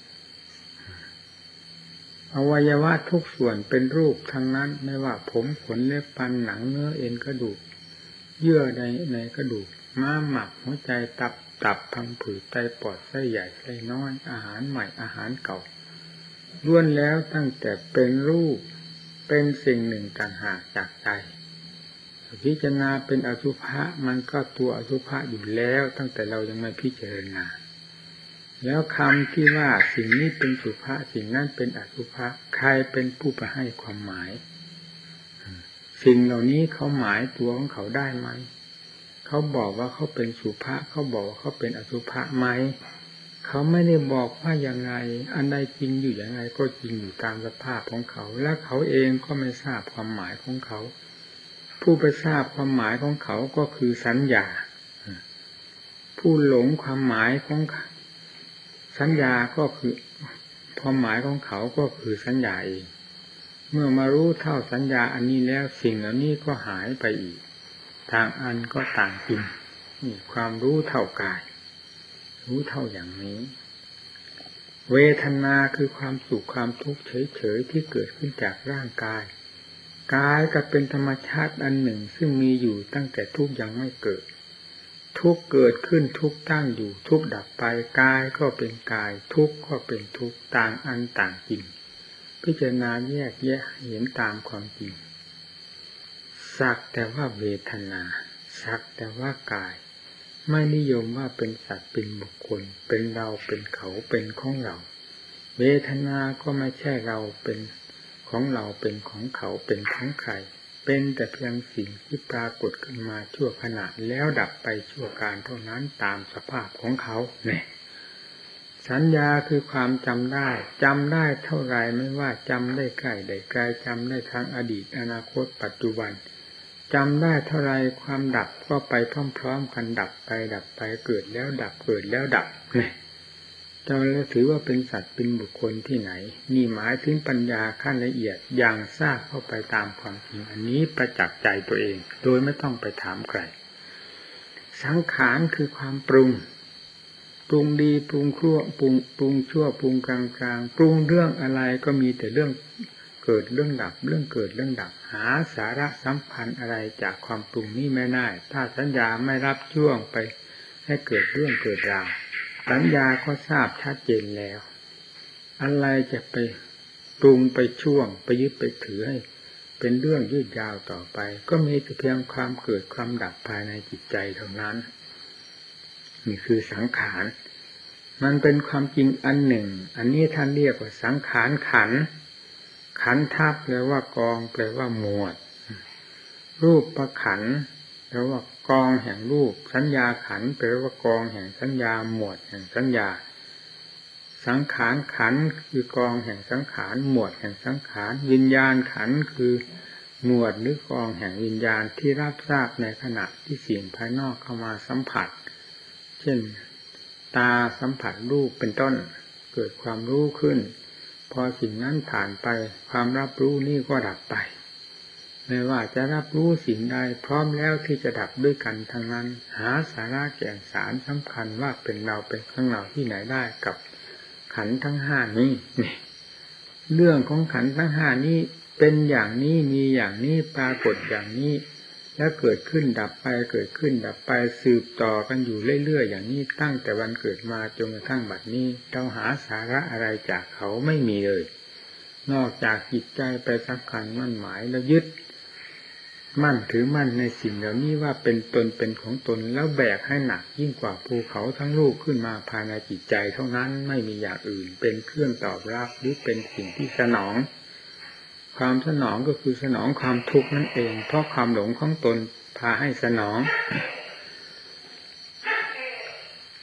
อวัยวะทุกส่วนเป็นรูปทั้งนั้นไม่ว่าผมขนเล็บฟันหนังเนื้อเอ็นกระดูกเยื่อในในกระดูกม้ามหมักหัวใจตับตับพังผืดไตปอดไส้ใหญ่ไส้น้อยอาหารใหม่อาหารเก่าล้วนแล้วตั้งแต่เป็นรูปเป็นสิ่งหนึ่งต่างหากจากใจพิจารณาเป็นอสุภะมันก็ตัวอสุภะอยู่แล้วตั้งแต่เรายังไม่พิจารณาแล้วคำที่ว่าสิ่งนี้เป็นสุภะสิ่งนั้นเป็นอสุภะใครเป็นผู้ไปให้ความหมายสิ่งเหล่านี้เขาหมายตัวของเขาได้ไหมเขาบอกว่าเขาเป็นสุภะเขาบอกว่าเขาเป็นอสุภะไหมเขาไม่ได้บอกว่าอย่างไรอันใดจริงอยู่อย่างไรก็จริงอยู่ตามสภาพของเขาและเขาเองก็ไม่ทราบความหมายของเขาผู้ไปทราบความหมายของเขาก็คือสัญญาผู้หลงความหมายของสัญญาก็คือความหมายของเขาก็คือสัญญาเองเมื่อมารู้เท่าสัญญาอันนี้แล้วสิ่งเหล่านี้ก็หายไปอีกทางอันก็ต่างจริงนี่ความรู้เท่ากายรู้เท่าอย่างนี้เวทนาคือความสุขความทุกข์เฉยๆที่เกิดขึ้นจากร่างกายกายก็เป็นธรรมชาติอันหนึ่งซึ่งมีอยู่ตั้งแต่ทุกข์ยังไม่เกิดทุกข์เกิดขึ้นทุกข์ตั้งอยู่ทุกข์ดับไปกายก็เป็นกายทุกข์ก็เป็นทุกข์ต่างอันต่างจริงพิจารณาแยกแยะเห็นตามความจริงสักแต่ว่าเวทนาสักแต่ว่ากายไม่นิยมว่าเป็นสัตว์เป็นบุคคลเป็นเราเป็นเขาเป็นของเราเวทนาก็ไม่ใช่เราเป็นของเราเป็นของเขาเป็นของใครเป็นแต่เพียงสิ่งที่ปรากฏขึ้นมาชั่วขณะแล้วดับไปชั่วการเท่านั้นตามสภาพของเขาเนี่ยสัญญาคือความจำได้จำได้เท่าไรไม่ว่าจำได้ใกล้ได้ไกลจำได้ทั้งอดีตอนาคตปัจจุบันจำได้เท่าไรความดับก็ไปพร้อมๆกันดับไปดับไปเกิดแล้วดับเกิดแล้วดับเนี่ยเราถือว่าเป็นสัตว์เป็นบุคคลที่ไหนนี่หมายถึงปัญญาขั้นละเอียดอย่างทราบเข้าไปตามความจริงอันนี้ประจักษ์ใจตัวเองโดยไม่ต้องไปถามใครสังขารคือความปรุงปรุงดีปรุงชั่วปรุงปรุงชั่วปรุงกลางกลางปรุงเรื่องอะไรก็มีแต่เรื่องเกิดเรื่องดับเรื่องเกิดเรื่องดับหาสาระสัมพันธ์อะไรจากความปรุงนี้ไม่ได้ถ้าสัญญาไม่รับช่วงไปให้เกิดเรื่องเกิดราวสัญญาก็ทราบชัดเจนแล้วอะไรจะไปปรุงไปช่วงไปยึดไปถือให้เป็นเรื่องยืดยาวต่อไปก็มีแต่เพียงความเกิดความดับภายในจิตใจเท่านั้นนี่คือสังขารมันเป็นความจริงอันหนึ่งอันนี้ท่านเรียกว่าสังขารขันธ์ขันธ์ทับแปลว่ากองแปลว่าหมวดรูปประขันธ์แปลว่ากองแห่งรูปสัญญาขันธ์แปลว่ากองแห่งสัญญาหมวดแห่งสัญญาสังขารขันธ์คือกองแห่งสังขารหมวดแห่งสังขารวิญญาณขันธ์คือหมวดหรือกองแห่งวิญญาณที่รับทราบในขณะที่สิ่งภายนอกเข้ามาสัมผัสเช่นตาสัมผัสรูปเป็นต้นเกิดความรู้ขึ้นพอสิ่งนั้นผ่านไปความรับรู้นี่ก็ดับไปไม่ว่าจะรับรู้สิ่งใดพร้อมแล้วที่จะดับด้วยกันทั้งนั้นหาสาระแก่นสารสำคัญว่าเป็นเราเป็นของเราที่ไหนได้กับขันธ์ทั้งห้านี้นี่เรื่องของขันธ์ทั้งห้านี้เป็นอย่างนี้มีอย่างนี้ปรากฏอย่างนี้แล้วเกิดขึ้นดับไปเกิดขึ้นดับไปสืบต่อกันอยู่เรื่อยๆอย่างนี้ตั้งแต่วันเกิดมาจนกระทั่งบัดนี้เราหาสาระอะไรจากเขาไม่มีเลยนอกจากจิตใจไปสำคัญมั่นหมายแล้วยึดมั่นถือมั่นในสิ่งเหล่านี้ว่าเป็นตนเป็นของตนแล้วแบกให้หนักยิ่งกว่าภูเขาทั้งลูกขึ้นมาภายในจิตใจเท่านั้นไม่มีอย่างอื่นเป็นเครื่องตอบรับหรือเป็นสิ่งที่สนองความสนองก็คือสนองความทุกข์นั่นเองเพราะความหลงของตนพาให้สนอง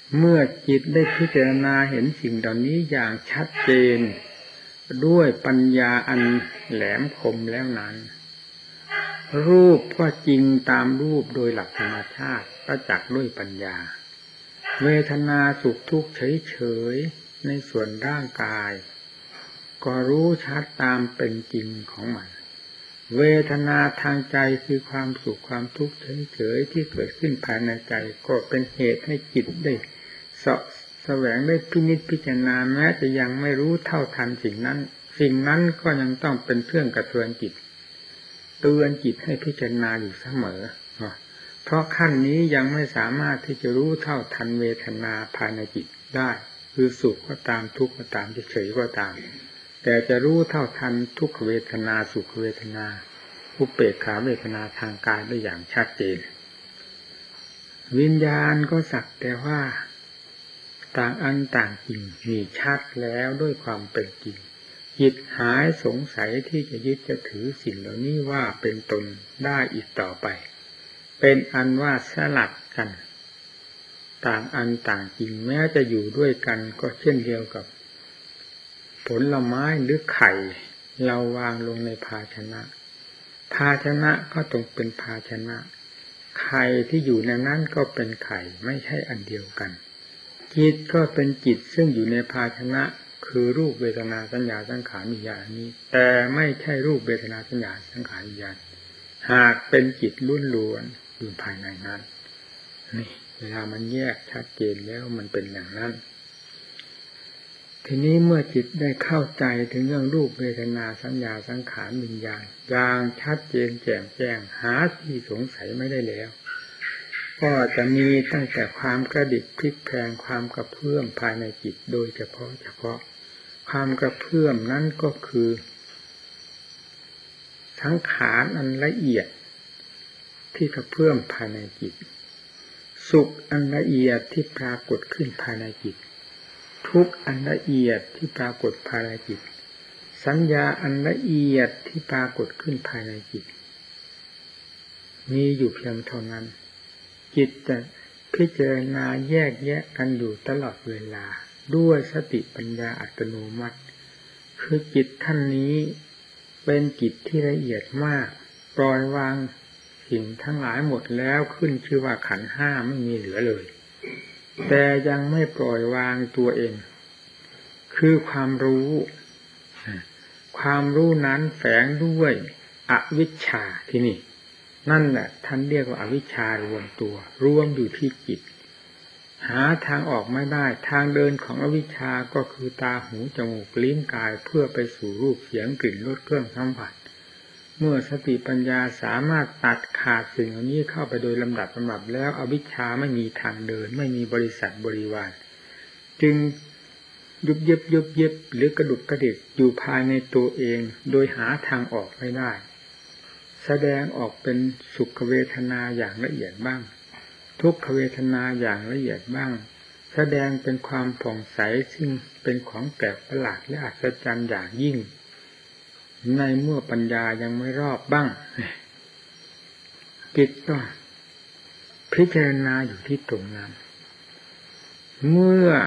เมื่อจิตได้พิจารณาเห็นสิ่งเหล่านี้อย่างชัดเจนด้วยปัญญาอันแหลมคมแล้วนั้นรูปก็จริงตามรูปโดยหลักธรรมชาติประจักษ์ด้วยปัญญาเวทนาสุขทุกข์เฉยๆในส่วนร่างกายก็รู้ชัดตามเป็นจริงของมันเวทนาทางใจคือความสุขความทุกข์เฉยๆที่เกิดขึ้นภายในใจก็เป็นเหตุให้จิตได้เสาะแสวงได้พินิจพิจารณาแม้จะยังไม่รู้เท่าทันสิ่งนั้นสิ่งนั้นก็ยังต้องเป็นเครื่องกระเทือนจิตเตือนจิตให้พิจารณาอยู่เสมอเพราะขั้นนี้ยังไม่สามารถที่จะรู้เท่าทันเวทนาภายในจิตได้คือสุขก็ตามทุกข์ก็ตามเฉยๆก็ตามแต่จะรู้เท่าทันทุกขเวทนาสุขเวทนาอุเบกขาเวทนาทางกายได้อย่างชัดเจนวิญญาณก็สักแต่ว่าต่างอันต่างจริงมีชัดแล้วด้วยความเป็นจริงจิตหายสงสัยที่จะยึดจะถือสิ่งเหล่านี้ว่าเป็นตนได้อีกต่อไปเป็นอันว่าสลัดกันต่างอันต่างจริงแม้จะอยู่ด้วยกันก็เช่นเดียวกับผลไม้หรือไข่เราวางลงในภาชนะภาชนะก็ต้องเป็นภาชนะไข่ที่อยู่ในนั้นก็เป็นไข่ไม่ใช่อันเดียวกันจิตก็เป็นจิตซึ่งอยู่ในภาชนะคือรูปเวทนาสัญญาสังขารวิญญาณนี้แต่ไม่ใช่รูปเวทนาสัญญาสังขารวิญญาณหากเป็นจิตล้วนๆอยู่ภายในนั้นนี่เวลามันแยกชัดเจนแล้วมันเป็นอย่างนั้นทีนี้เมื่อจิตได้เข้าใจถึงเรื่องรูปเวทนาสัญญาสังขารวิญญาณอย่างชัดเจนแจ่มแจ้งหาที่สงสัยไม่ได้แล้วก็จะมีตั้งแต่ความกระดิกพลิกแพลงความกระเพื่อมภายในจิตโดยเฉพาะเฉพาะความกระเพื่อมนั้นก็คือสังขารอันละเอียดที่กระเพื่อมภายในจิตสุขอันละเอียดที่ปรากฏขึ้นภายในจิตทุกข์อันละเอียดที่ปรากฏภายในจิตสัญญาอันละเอียดที่ปรากฏขึ้นภายในจิตมีอยู่เพียงเท่านั้นจิตจะพิจารณาแยกแยะกันอยู่ตลอดเวลาด้วยสติปัญญาอัตโนมัติคือจิตท่านนี้เป็นจิตที่ละเอียดมากปล่อยวางสิ่งทั้งหลายหมดแล้วขึ้นชื่อว่าขันธ์ห้าไม่มีเหลือเลยแต่ยังไม่ปล่อยวางตัวเองคือความรู้ความรู้นั้นแฝงด้วยอวิชชาที่นี่นั่นแหละท่านเรียกว่าอวิชชารวมตัวรวมอยู่ที่จิตหาทางออกไม่ได้ทางเดินของอวิชชาก็คือตาหูจมูกลิ้นกายเพื่อไปสู่รูปเสียงกลิ่นรสเครื่องสัมผัสเมื่อสติปัญญาสามารถตัดขาดสิ่งเหล่านี้เข้าไปโดยลำดับลำดับแล้วอวิชชาไม่มีทางเดินไม่มีบริษัทบริวารจึงยุบเย็บยุบเย็บหรือกระดุกกระดิกอยู่ภายในตัวเองโดยหาทางออกไม่ได้แสดงออกเป็นสุขเวทนาอย่างละเอียดบ้างทุกขเวทนาอย่างละเอียดบ้างแสดงเป็นความผ่องใสซึ่งเป็นของแปลกประหลาดและอัศจรรย์อย่างยิ่งในเมื่อปัญญายังไม่รอบบ้างจิตก็พิจารณาอยู่ที่ตรงนั้นเมื่อ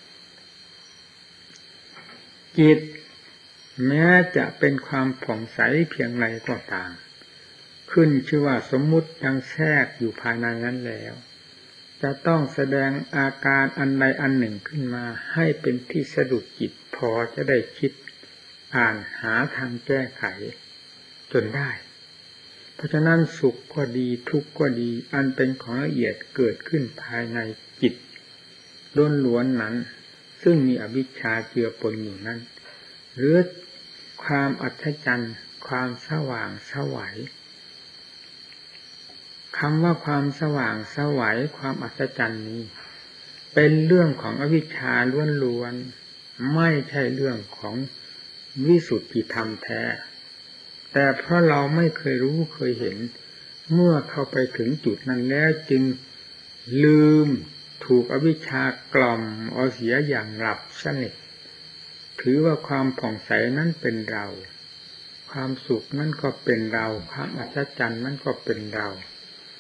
จิตแม้จะเป็นความผ่องใสเพียงไรก็ตามขึ้นชื่อว่าสมมุติยังแทรกอยู่ภายในนั้นแล้วจะต้องแสดงอาการอันใดอันหนึ่งขึ้นมาให้เป็นที่สะดุดจิตพอจะได้คิดอ่านหาทางแก้ไขจนได้เพราะฉะนั้นสุขก็ดีทุกข์ก็ดีอันเป็นของละเอียดเกิดขึ้นภายในจิตล้วนๆนั้นซึ่งมีอวิชชาเจือปนอยู่นั้นหรือความอัศจรรย์ความสว่างไสวคำว่าความสว่างไสวความอัศจรรย์นี้เป็นเรื่องของอวิชชาล้วนๆไม่ใช่เรื่องของวิสุทธิธรรมแท้แต่เพราะเราไม่เคยรู้เคยเห็นเมื่อเข้าไปถึงจุดนั้นแล้วจึงลืมถูกอวิชชากล่อมเอาเสียอย่างหลับสนิทถือว่าความผ่องใสนั้นเป็นเราความสุขนั้นก็เป็นเราความอัศจรรย์นั้นก็เป็นเรา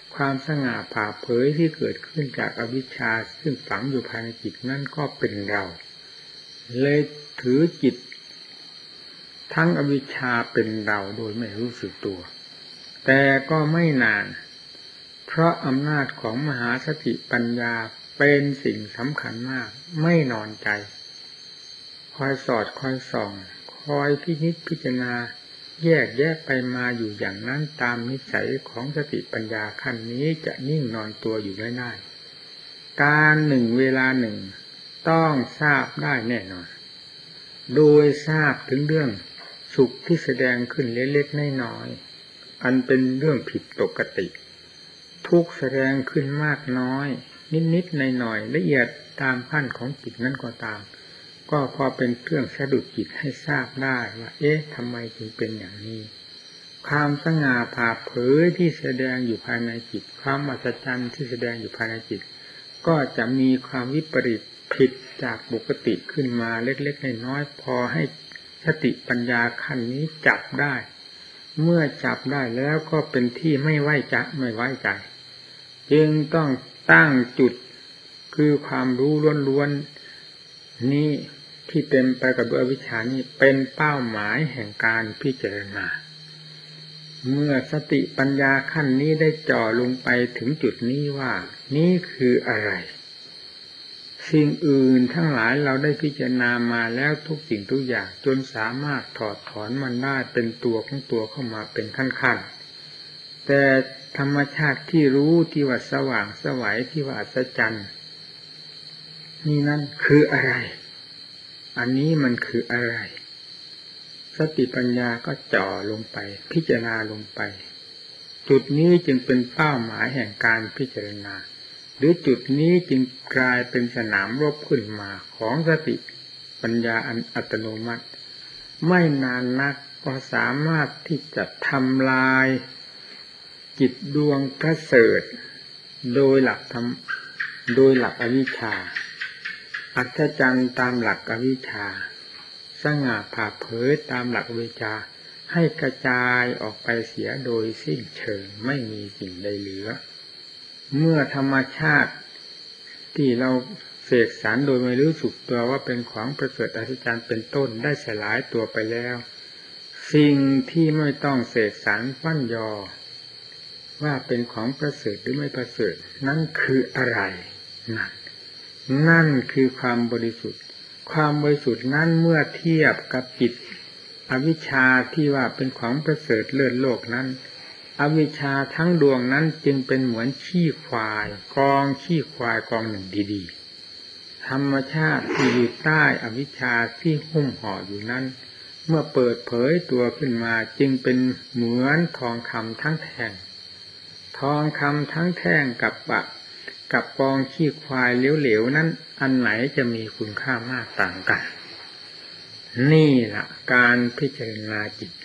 ความสง่าผ่าเผยที่เกิดขึ้นจากอวิชชาซึ่งฝังอยู่ภายในจิตนั่นก็เป็นเราเลยถือจิตทั้งอวิชชาเป็นเราโดยไม่รู้สึกตัวแต่ก็ไม่นานเพราะอำนาจของมหาสติปัญญาเป็นสิ่งสำคัญมากไม่นอนใจคอยสอดคอยส่องคอยพินิจพิจารณาแยกแยกไปมาอยู่อย่างนั้นตามนิสัยของสติปัญญาขั้นนี้จะนิ่งนอนตัวอยู่ไม่ได้การหนึ่งเวลาหนึ่งต้องทราบได้แน่นอนโดยทราบถึงเรื่องสุขที่แสดงขึ้นเล็กๆน้อยๆอันเป็นเรื่องผิดปกติทุกข์แสดงขึ้นมากน้อยนิดๆหน่อยๆละเอียดตามขั้นของจิตนั้นก็ตามก็พอเป็นเครื่องสะดุดจิตให้ทราบได้ว่าเอ๊ะทำไมถึงเป็นอย่างนี้ความสง่าผ่าเผยที่แสดงอยู่ภายในจิตความอัศจรรย์ที่แสดงอยู่ภายในจิตก็จะมีความวิปริตผิดจากปกติขึ้นมาเล็กๆน้อยๆพอให้สติปัญญาขั้นนี้จับได้เมื่อจับได้แล้วก็เป็นที่ไม่ไว้ใจไม่ไว้ใจจึงต้องตั้งจุดคือความรู้ล้วนๆนี้ที่เต็มไปกับอวิชชานี้เป็นเป้าหมายแห่งการพิจารณาเมื่อสติปัญญาขั้นนี้ได้จ่อลงไปถึงจุดนี้ว่านี่คืออะไรสิ่งอื่นทั้งหลายเราได้พิจารณามาแล้วทุกสิ่งทุกอย่างจนสามารถถอดถอนมันได้เป็นตัวของตัวเข้ามาเป็นขั้นๆแต่ธรรมชาติที่รู้ที่ว่าสว่างไสวที่ว่าอัศจรรย์นี่นั่นคืออะไรอันนี้มันคืออะไรสติปัญญาก็จ่อลงไปพิจารณาลงไปจุดนี้จึงเป็นเป้าหมายแห่งการพิจารณาหรือจุดนี้จึงกลายเป็นสนามรบขึ้นมาของสติปัญญาอันอัตโนมัติไม่นานนักก็สามารถที่จะทำลายจิตดวงประเสริฐโดยหลักธรรมโดยหลักอวิชชาอัศจรรย์ตามหลักอวิชชาสง่าผ่าเผยตามหลักอวิชชาให้กระจายออกไปเสียโดยสิ้นเชิงไม่มีสิ่งใดเหลือเมื่อธรรมชาติที่เราเสกสรรโดยไม่รู้สึกตัวว่าเป็นของประเสริฐอัศจรรย์เป็นต้นได้สลายตัวไปแล้วสิ่งที่ไม่ต้องเสกสรรปั้นยอว่าเป็นของประเสริฐหรือไม่ประเสริฐนั่นคืออะไรนั่นนั่นคือความบริสุทธิ์ความบริสุทธิ์นั้นเมื่อเทียบกับจิตอวิชชาที่ว่าเป็นของประเสริฐเลิศโลกนั้นอวิชชาทั้งดวงนั้นจึงเป็นเหมือนขี้ควายกองขี้ควายกองหนึ่งดีๆธรรมชาติที่อยู่ใต้อวิชชาที่หุ้มห่ออยู่นั้นเมื่อเปิดเผยตัวขึ้นมาจึงเป็นเหมือนทองคำทั้งแท่งทองคำทั้งแท่งกับปะกับกองขี้ควายเหลวๆนั้นอันไหนจะมีคุณค่ามากต่างกันนี่ล่ะการพิจารณาจิต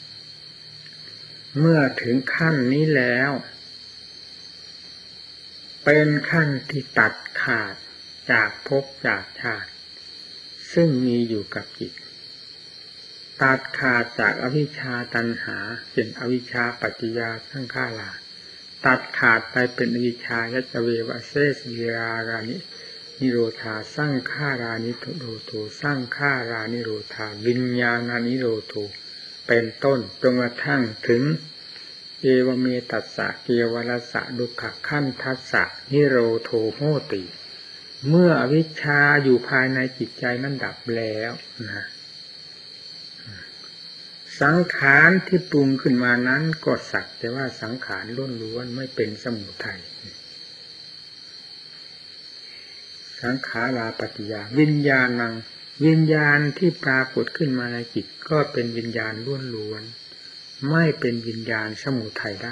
เมื่อถึงขั้นนี้แล้วเป็นขั้นที่ตัดขาดจากภพจากชาติซึ่งมีอยู่กับจิตตัดขาดจากอวิชชาตัณหาเป็นอวิชชาปัจจยาสังขาราตัดขาดไปเป็นอวิชชายัจเววะเสสวิรารานินิโรธาสังขารานิโรโธสังขารานิโรธาวิญญาณานิโรโธเป็นต้นจนกระทั่งถึงเอวเมตัสสะเกวรัสสะดุขขันธัสสะนิโรโธโหติเมื่ออวิชชาอยู่ภายในจิตใจนั้นดับแล้วนะสังขารที่ปรุงขึ้นมานั้นก็สักแต่ว่าสังขารล้วนๆไม่เป็นสมุทัยสังขาราปัจจยาวิญญาณังวิญญาณที่ปรากฏขึ้นมาในจิตก็เป็นวิญญาณล้วนๆไม่เป็นวิญญาณสมุทัยได้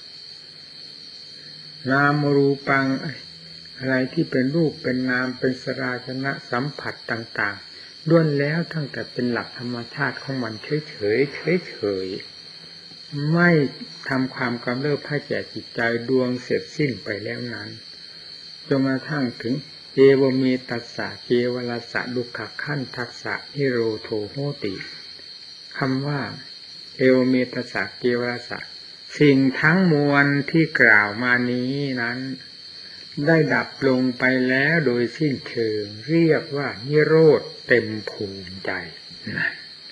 นามรูปังอะไรที่เป็นรูปเป็นนามเป็นสลายนะสัมผัสต่างๆล้วนแล้วตั้งแต่เป็นหลักธรรมชาติของมันเฉยๆเฉยๆไม่ทำความกำเริบให้แก่จิตใจดวงเสร็จสิ้นไปแล้วนั้นจนกระทั่งถึงเอวเมตัสสะเกวรัสสะดุขขันธัสสะนิโรโธโหติคำว่าเอวเมตัสสะเกวรัสสะสิ่งทั้งมวลที่กล่าวมานี้นั้นได้ดับลงไปแล้วโดยสิ้นเชิงเรียกว่านิโรธเต็มภูมิใจนะ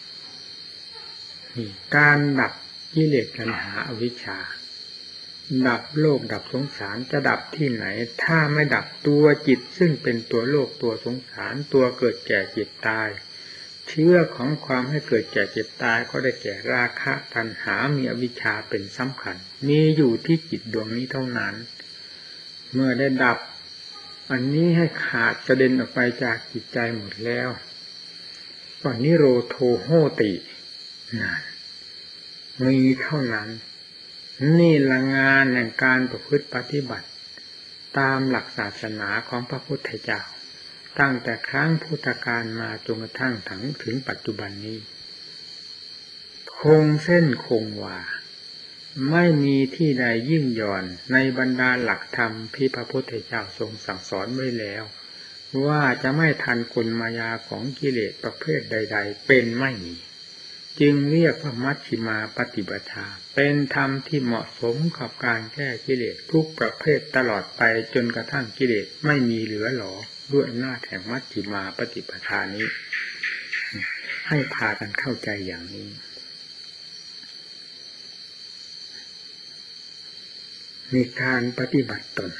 นี่การดับกิเลสตัณหาอวิชชาดับโลกดับสงสารจะดับที่ไหนถ้าไม่ดับตัวจิตซึ่งเป็นตัวโลกตัวสงสารตัวเกิดแก่เจ็บตายเชื้อของความให้เกิดแก่เจ็บตายก็ได้แก่ราคะตัณหามีอวิชชาเป็นสำคัญมีอยู่ที่จิตดวงนี้เท่านั้นเมื่อได้ดับอันนี้ให้ขาดกระเด็นออกไปจากจิตใจหมดแล้วก็นิโรโธโหตินั่นมีเท่านั้นนี่ละงานแห่งการประพฤติปฏิบัติตามหลักศาสนาของพระพุทธเจ้าตั้งแต่ครั้งพุทธกาลมาจนกระทั่งถึงถึงปัจจุบันนี้คงเส้นคงวาไม่มีที่ใดยิ่งหย่อนในบรรดาหลักธรรมที่พระพุทธเจ้าทรงสั่งสอนไว้แล้วว่าจะไม่ทันกลมายาของกิเลสประเภทใดๆเป็นไม่มีจึงเรียกว่ามัชฌิมาปฏิปทาเป็นธรรมที่เหมาะสมกับการแก้กิเลสทุกประเภทตลอดไปจนกระทั่งกิเลสไม่มีเหลือหลอด้วยอำนาจแห่งมัชฌิมาปฏิปทานี้ให้พากันเข้าใจอย่างนี้ในการปฏิบัติตน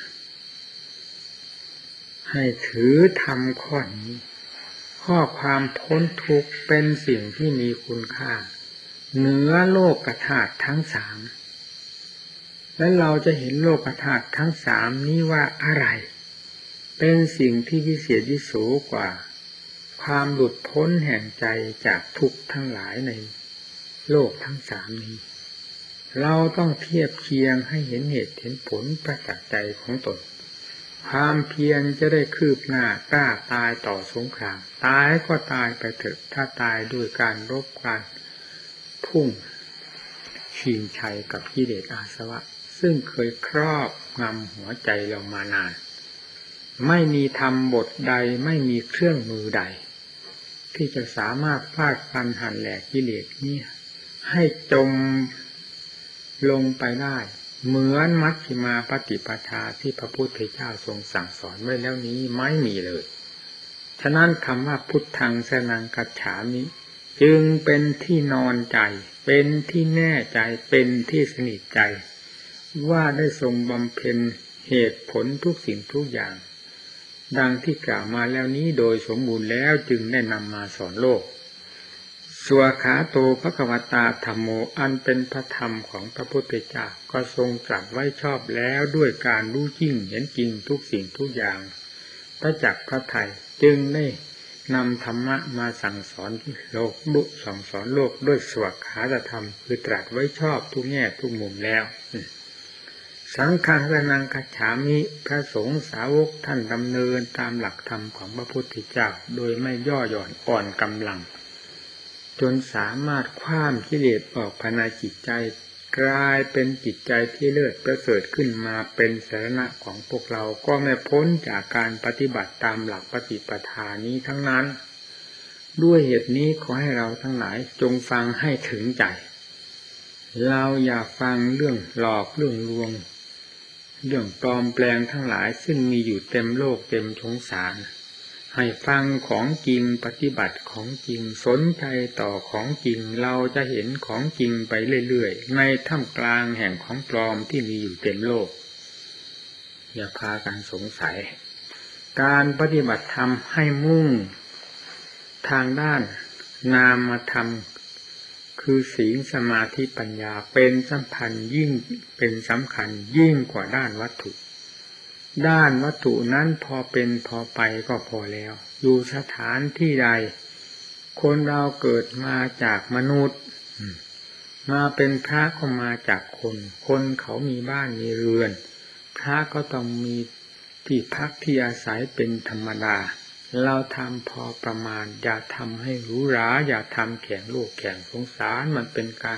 ให้ถือธรรมข้อนี้ข้อความพ้นทุกข์เป็นสิ่งที่มีคุณค่าเหนือโลกธาตุทั้งสามและเราจะเห็นโลกธาตุทั้งสามนี้ว่าอะไรเป็นสิ่งที่วิเศษวิโสกว่าความหลุดพ้นแห่งใจจากทุกข์ทั้งหลายในโลกทั้งสามนี้เราต้องเทียบเคียงให้เห็นเหตุเห็นผลประจักษ์ใจของตนความเพียรจะได้คืบหน้ากล้าตายต่อสงครามตายก็ตายไปเถอะถ้าตายด้วยการรบการพุ่งชิงชัยกับกิเลสอาสวะซึ่งเคยครอบงำหัวใจเรามานานไม่มีธรรมบทใดไม่มีเครื่องมือใดที่จะสามารถฟาดฟันหั่นแหลกกิเลสนี้ให้จมลงไปได้เหมือนมัชฌิมาปฏิปทาที่พระพุทธเจ้าทรงสั่งสอนไว้แล้วนี้ไม่มีเลยฉะนั้นคำว่าพุทธังสรณังคัจฉามิจึงเป็นที่นอนใจเป็นที่แน่ใจเป็นที่สนิทใจว่าได้ทรงบำเพ็ญเหตุผลทุกสิ่งทุกอย่างดังที่กล่าวมาแล้วนี้โดยสมบูรณ์แล้วจึงได้นำมาสอนโลกสวากขาโตภควตาธัมโมอันเป็นพระธรรมของพระพุทธเจ้าก็ทรงตรัสไว้ชอบแล้วด้วยการรู้จริงเห็นจริงทุกสิ่งทุกอย่างประจักษ์พระทัยจึงได้นำธรรมะมาสั่งสอนโลกบุสั่งสอนโลกด้วยสวากขาธรรมคือตรัสไว้ชอบทุกแง่ทุกมุมแล้วสังฆังสรณังคัจฉามิพระสงฆ์สาวกท่านดำเนินตามหลักธรรมของพระพุทธเจ้าโดยไม่ย่อหย่อนอ่อนกำลังจนสามารถขว้ามกิเลสออกภายในจิตใจกลายเป็นจิตใจที่เลิศประเสริฐขึ้นมาเป็นสรณะของพวกเราก็ไม่พ้นจากการปฏิบัติตามหลักปฏิปทานี้ทั้งนั้นด้วยเหตุนี้ขอให้เราทั้งหลายจงฟังให้ถึงใจเราอย่าฟังเรื่องหลอกเรื่องลวงเรื่องปลอมแปลงทั้งหลายซึ่งมีอยู่เต็มโลกเต็มสงสารให้ฟังของจริงปฏิบัติของจริงสนใจต่อของจริงเราจะเห็นของจริงไปเรื่อยๆในท่ามกลางแห่งของปลอมที่มีอยู่เต็มโลกอย่าพากันสงสัยการปฏิบัติธรรมให้มุ่งทางด้านนามธรรมคือศีลสมาธิปัญญาเป็นสำคัญยิ่งเป็นสำคัญยิ่งกว่าด้านวัตถุด้านวัตถุนั้นพอเป็นพอไปก็พอแล้วอยู่สถานที่ใดคนเราเกิดมาจากมนุษย์มาเป็นพระก็มาจากคนคนเขามีบ้านมีเรือนพระก็ต้องมีที่พักที่อาศัยเป็นธรรมดาเราทำพอประมาณอย่าทำให้หรูหราอย่าทำแข่งโลกแข่งสงสารมันเป็นการ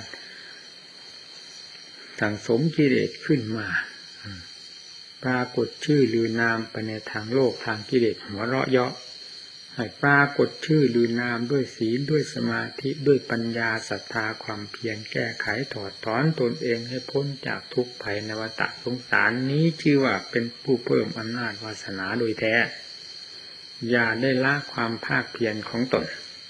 สั่งสมกิเลสขึ้นมาปรากฏชื่อหรือนามไปในทางโลกทางกิเลสหัวเราะเยาะให้ปรากฏชื่อหรือนามด้วยศีลด้วยสมาธิด้วยปัญญาศรัทธาความเพียรแก้ไขถอดถอนตนเองให้พ้นจากทุกข์ภัยในวัฏสงสารนี้ชื่อว่าเป็นผู้เพิ่มอำนาจวาสนาโดยแท้อย่าได้ละความภาคเพียรของตน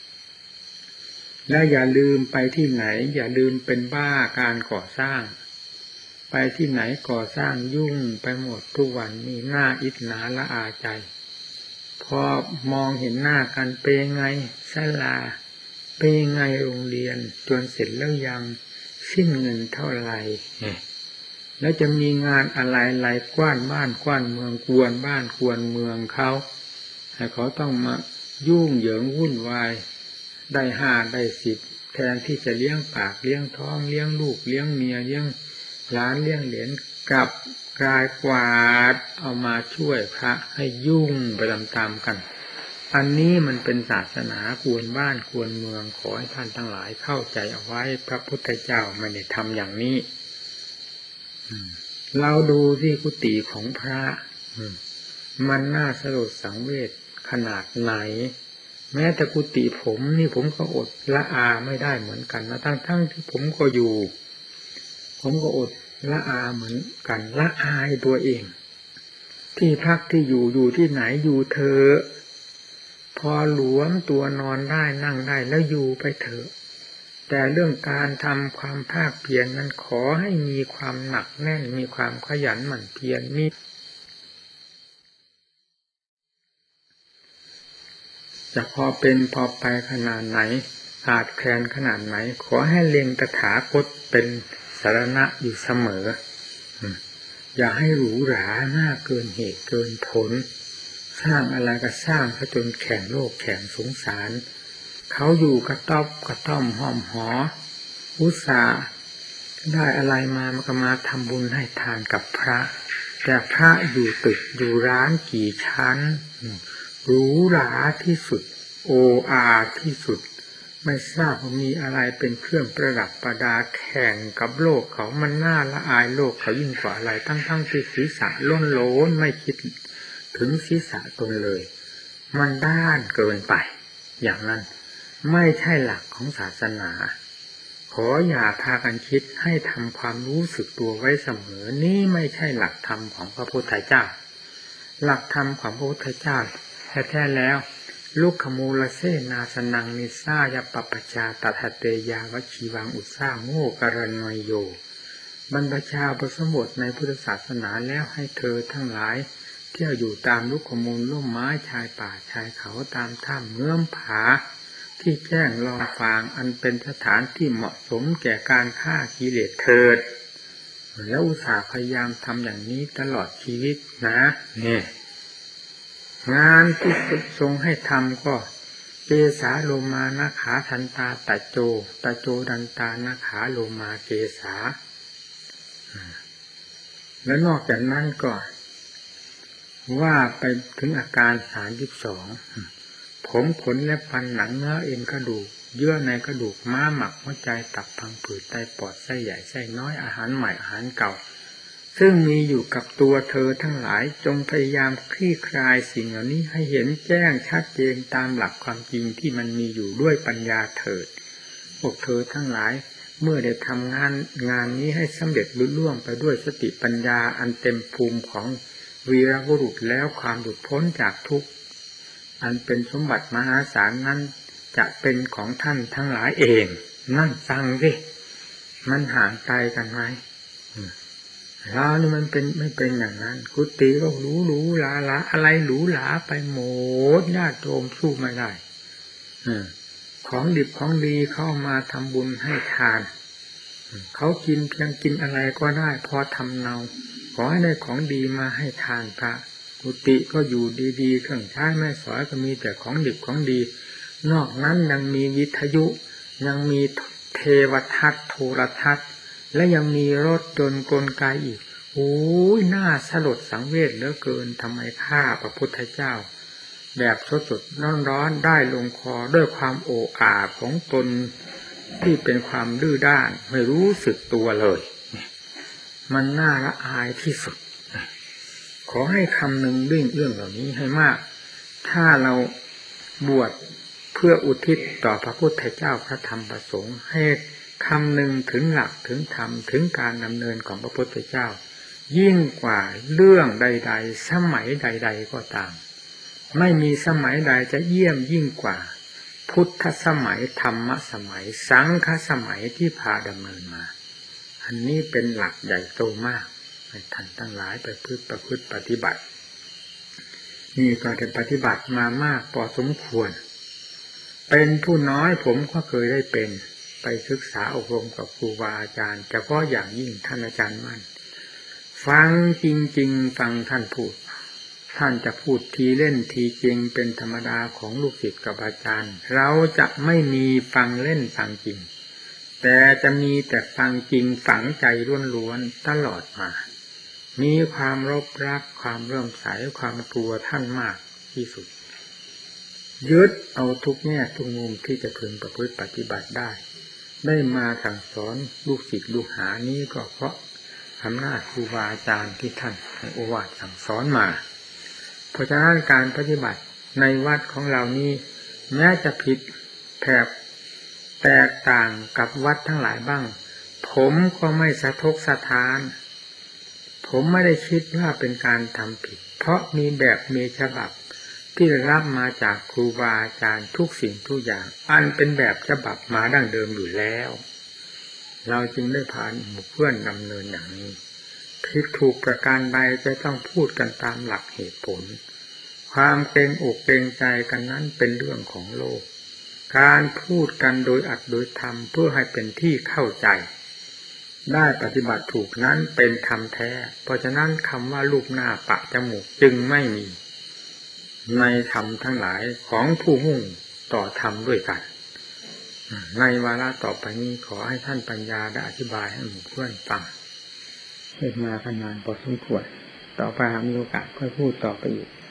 และอย่าลืมไปที่ไหนอย่าลืมเป็นบ้าการก่อสร้างไปที่ไหนก่อสร้างยุ่งไปหมดทุกวันนี้หน้าอิจฉาละอาใจพอมองเห็นหน้ากันเป็นไงศาลาเป็นไงโรงเรียนจนเสร็จแล้วยังสิ้นเงินเท่าไหร่แล้วจะมีงานอะไรอะไรกว้านบ้านกว้านเมืองกวนบ้านกวนเมืองเขาให้เขาต้องมายุ่งเหยิงวุ่นวายได้ห้าได้สิบแทนที่จะเลี้ยงปากเลี้ยงท้องเลี้ยงลูกเลี้ยงเมียเลี้ยงหลานเลี้ยงเหลนกลับกลายกวาดเอามาช่วยพระให้ยุ่งไปตามๆกันอันนี้มันเป็นศาสนากวนบ้านกวนเมืองขอให้ท่านทั้งหลายเข้าใจเอาไว้พระพุทธเจ้าไม่ได้ทำอย่างนี้เราดูที่กุฏิของพระมันน่าสลดสังเวชขนาดไหนแม้แต่กุฏิผมนี่ผมก็อดละอาไม่ได้เหมือนกันนะทั้งๆที่ผมก็อยู่ผมก็อดละอาเหมือนกันละอายตัวเองที่พักที่อยู่อยู่ที่ไหนอยู่เถอะพอหลวมตัวนอนได้นั่งได้แล้วอยู่ไปเถอะแต่เรื่องการทำความภาคเพียรนั้นขอให้มีความหนักแน่นมีความขยันหมั่นเพียรมีจะพอเป็นพอไปขนาดไหนขาดแคลนขนาดไหนขอให้เล็งตถาคตเป็นสรณะอยู่เสมออย่าให้หรูหรามากเกินเหตุเกินผลสร้างอะไรก็สร้างเขาจนแข่งโลกแข่งสงสารเขาอยู่กระต๊อบกระท่อมห้อมหออุตส่าห์ได้อะไรมามันก็มาทำบุญให้ทานกับพระแต่พระอยู่ตึกอยู่ร้านกี่ชั้นหรูหราที่สุดโออาที่สุดไม่ทราบว่ามีอะไรเป็นเครื่องประดับประดาแข่งกับโลกเขามันน่าละอายโลกเขายิ่งกว่าอะไรทั้งๆที่ศีรษะล้นโลนไม่คิดถึงศีรษะตนเลยมันด้านเกินไปอย่างนั้นไม่ใช่หลักของศาสนาขออย่าพากันคิดให้ทำความรู้สึกตัวไว้เสมอนี่ไม่ใช่หลักธรรมของพระพุทธเจ้าหลักธรรมของพระพุทธเจ้าแท้ๆแล้วลูกขมูลเสนาสนังนิสายปปชาตถเตยาวชีวังอุสาโมกรณยโยบรรพชาอุปสมบทในพุทธศาสนาแล้วให้เธอทั้งหลายเที่ยวอยู่ตามลูกขมูลร่มไม้ชายป่าชายเขาตามถ้ำเงื่อมผาที่แจ้งลองฟางอันเป็นสถานที่เหมาะสมแก่การฆ่ากิเลสเถิดแล้วอุตส่าห์พยายามทำอย่างนี้ตลอดชีวิตนะเนี่ยงานที่ทรงให้ทำก็เกสาโลมานาขาทันตาตะโจตะโจดันตานาขาโลมาเกสาแล้วนอกจากนั้นก็ว่าไปถึงอาการสามสิบสองผมขนและฟันหนังเนื้อเอ็นกระดูกเยื่อในกระดูกม้าหมักหัวใจตับพังผืดไตปอดไส้ใหญ่ไส้น้อยอาหารใหม่อาหารเก่าซึ่งมีอยู่กับตัวเธอทั้งหลายจงพยายามคลี่คลายสิ่งเหล่านี้ให้เห็นแจ้งชัดเจนตามหลักความจริงที่มันมีอยู่ด้วยปัญญาเถิดพวกเธอทั้งหลายเมื่อได้ทำงานงานนี้ให้สำเร็จลุล่วงไปด้วยสติปัญญาอันเต็มภูมิของวีรบุรุษแล้วความหลุดพ้นจากทุกข์อันเป็นสมบัติมหาศาลนั้นจะเป็นของท่านทั้งหลายเองนั่นฟังสิมันห่างไกลกันไหมเรานี่มันเป็นไม่เป็นอย่างนั้นกุฏิก็หรูหรูหราหราอะไรหรูหราไปหมดญาติโยมสู้ไม่ได้ของดิบของดีเข้ามาทำบุญให้ทานเขากินเพียงกินอะไรก็ได้พอทำเนาขอให้ได้ของดีมาให้ทานพระกุฏิก็อยู่ดีๆเครื่องใช้แม่สอยก็มีแต่ของดิบของดีนอกนั้นยังมีวิทยุยังมีเทวทัศน์โทรทัศน์และยังมีรถยนต์กลไกอีกโอ้ยน่าสลดสังเวชเหลือเกินทำไมข้าพระพุทธเจ้าแบบสดๆร้อนๆได้ลงคอด้วยความโอ้อาของตนที่เป็นความดื้อด้านไม่รู้สึกตัวเลยมันน่าละอายที่สุดขอให้คำนึงเรื่องเรื่องเหล่านี้ให้มากถ้าเราบวชเพื่ออุทิศต่อพระพุทธเจ้าพระธรรมพระสงฆ์ให้คำหนึ่งถึงหลักถึงธรรมถึงการดำเนินของพระพุทธเจ้ายิ่งกว่าเรื่องใดๆสมัยใดๆก็ตามไม่มีสมัยใดจะเยี่ยมยิ่งกว่าพุทธสมัยธรรมสมัยสังฆสมัยที่พาดำเนินมาอันนี้เป็นหลักใหญ่โตมากให้ท่านทั้งหลายไปพึ่งประพฤติปฏิบัตินี่ก็ได้ปฏิบัติมามากพอสมควรเป็นผู้น้อยผมก็เคยได้เป็นไปศึกษาอบรมกับครูบาอาจารย์เฉพาะอย่างยิ่งท่านอาจารย์มั่นฟังจริงๆฟังท่านพูดท่านจะพูดทีเล่นทีจริงเป็นธรรมดาของลูกศิษย์กับอาจารย์เราจะไม่มีฟังเล่นฟังจริงแต่จะมีแต่ฟังจริงฝังใจล้วนๆตลอดมามีความรบรักความเริ่มใสความกลัวท่านมากที่สุดยึดเอาทุกแง่ทุกมุมที่จะพึงประพฤติปฏิบัติได้ได้มาสั่งสอนลูกศิษย์ลูกหานี้ก็เพราะอำนาจครูบาอาจารย์ที่ท่านให้โอวาทสั่งสอนมาเพราะฉะนั้นการปฏิบัติในวัดของเรานี้แม้จะผิดแผกแตกต่างกับวัดทั้งหลายบ้างผมก็ไม่สะทกสะท้านผมไม่ได้คิดว่าเป็นการทำผิดเพราะมีแบบมีฉบับที่ได้รับมาจากครูบาอาจารย์ทุกสิ่งทุกอย่างอันเป็นแบบฉบับมาดั้งเดิมอยู่แล้วเราจึงได้ผ่านหมู่เพื่อนดำเนินอย่างนี้ผิดถูกประการใดจะต้องพูดกันตามหลักเหตุผลความเกรงอกเกรงใจกันนั้นเป็นเรื่องของโลกการพูดกันโดยอัดโดยธรรมเพื่อให้เป็นที่เข้าใจได้ปฏิบัติถูกนั้นเป็นธรรมแท้เพราะฉะนั้นคำว่าลูกหน้าปะจมูกจึงไม่มีในธรรมทั้งหลายของผู้มุ่งต่อธรรมด้วยกันในวาระต่อไปนี้ขอให้ท่านปัญญาได้อธิบายให้หมู่เพื่อนฟังเห็นมาขนานพอสมควรต่อไปหากมีโอกาสค่อยพูดต่อไปอีก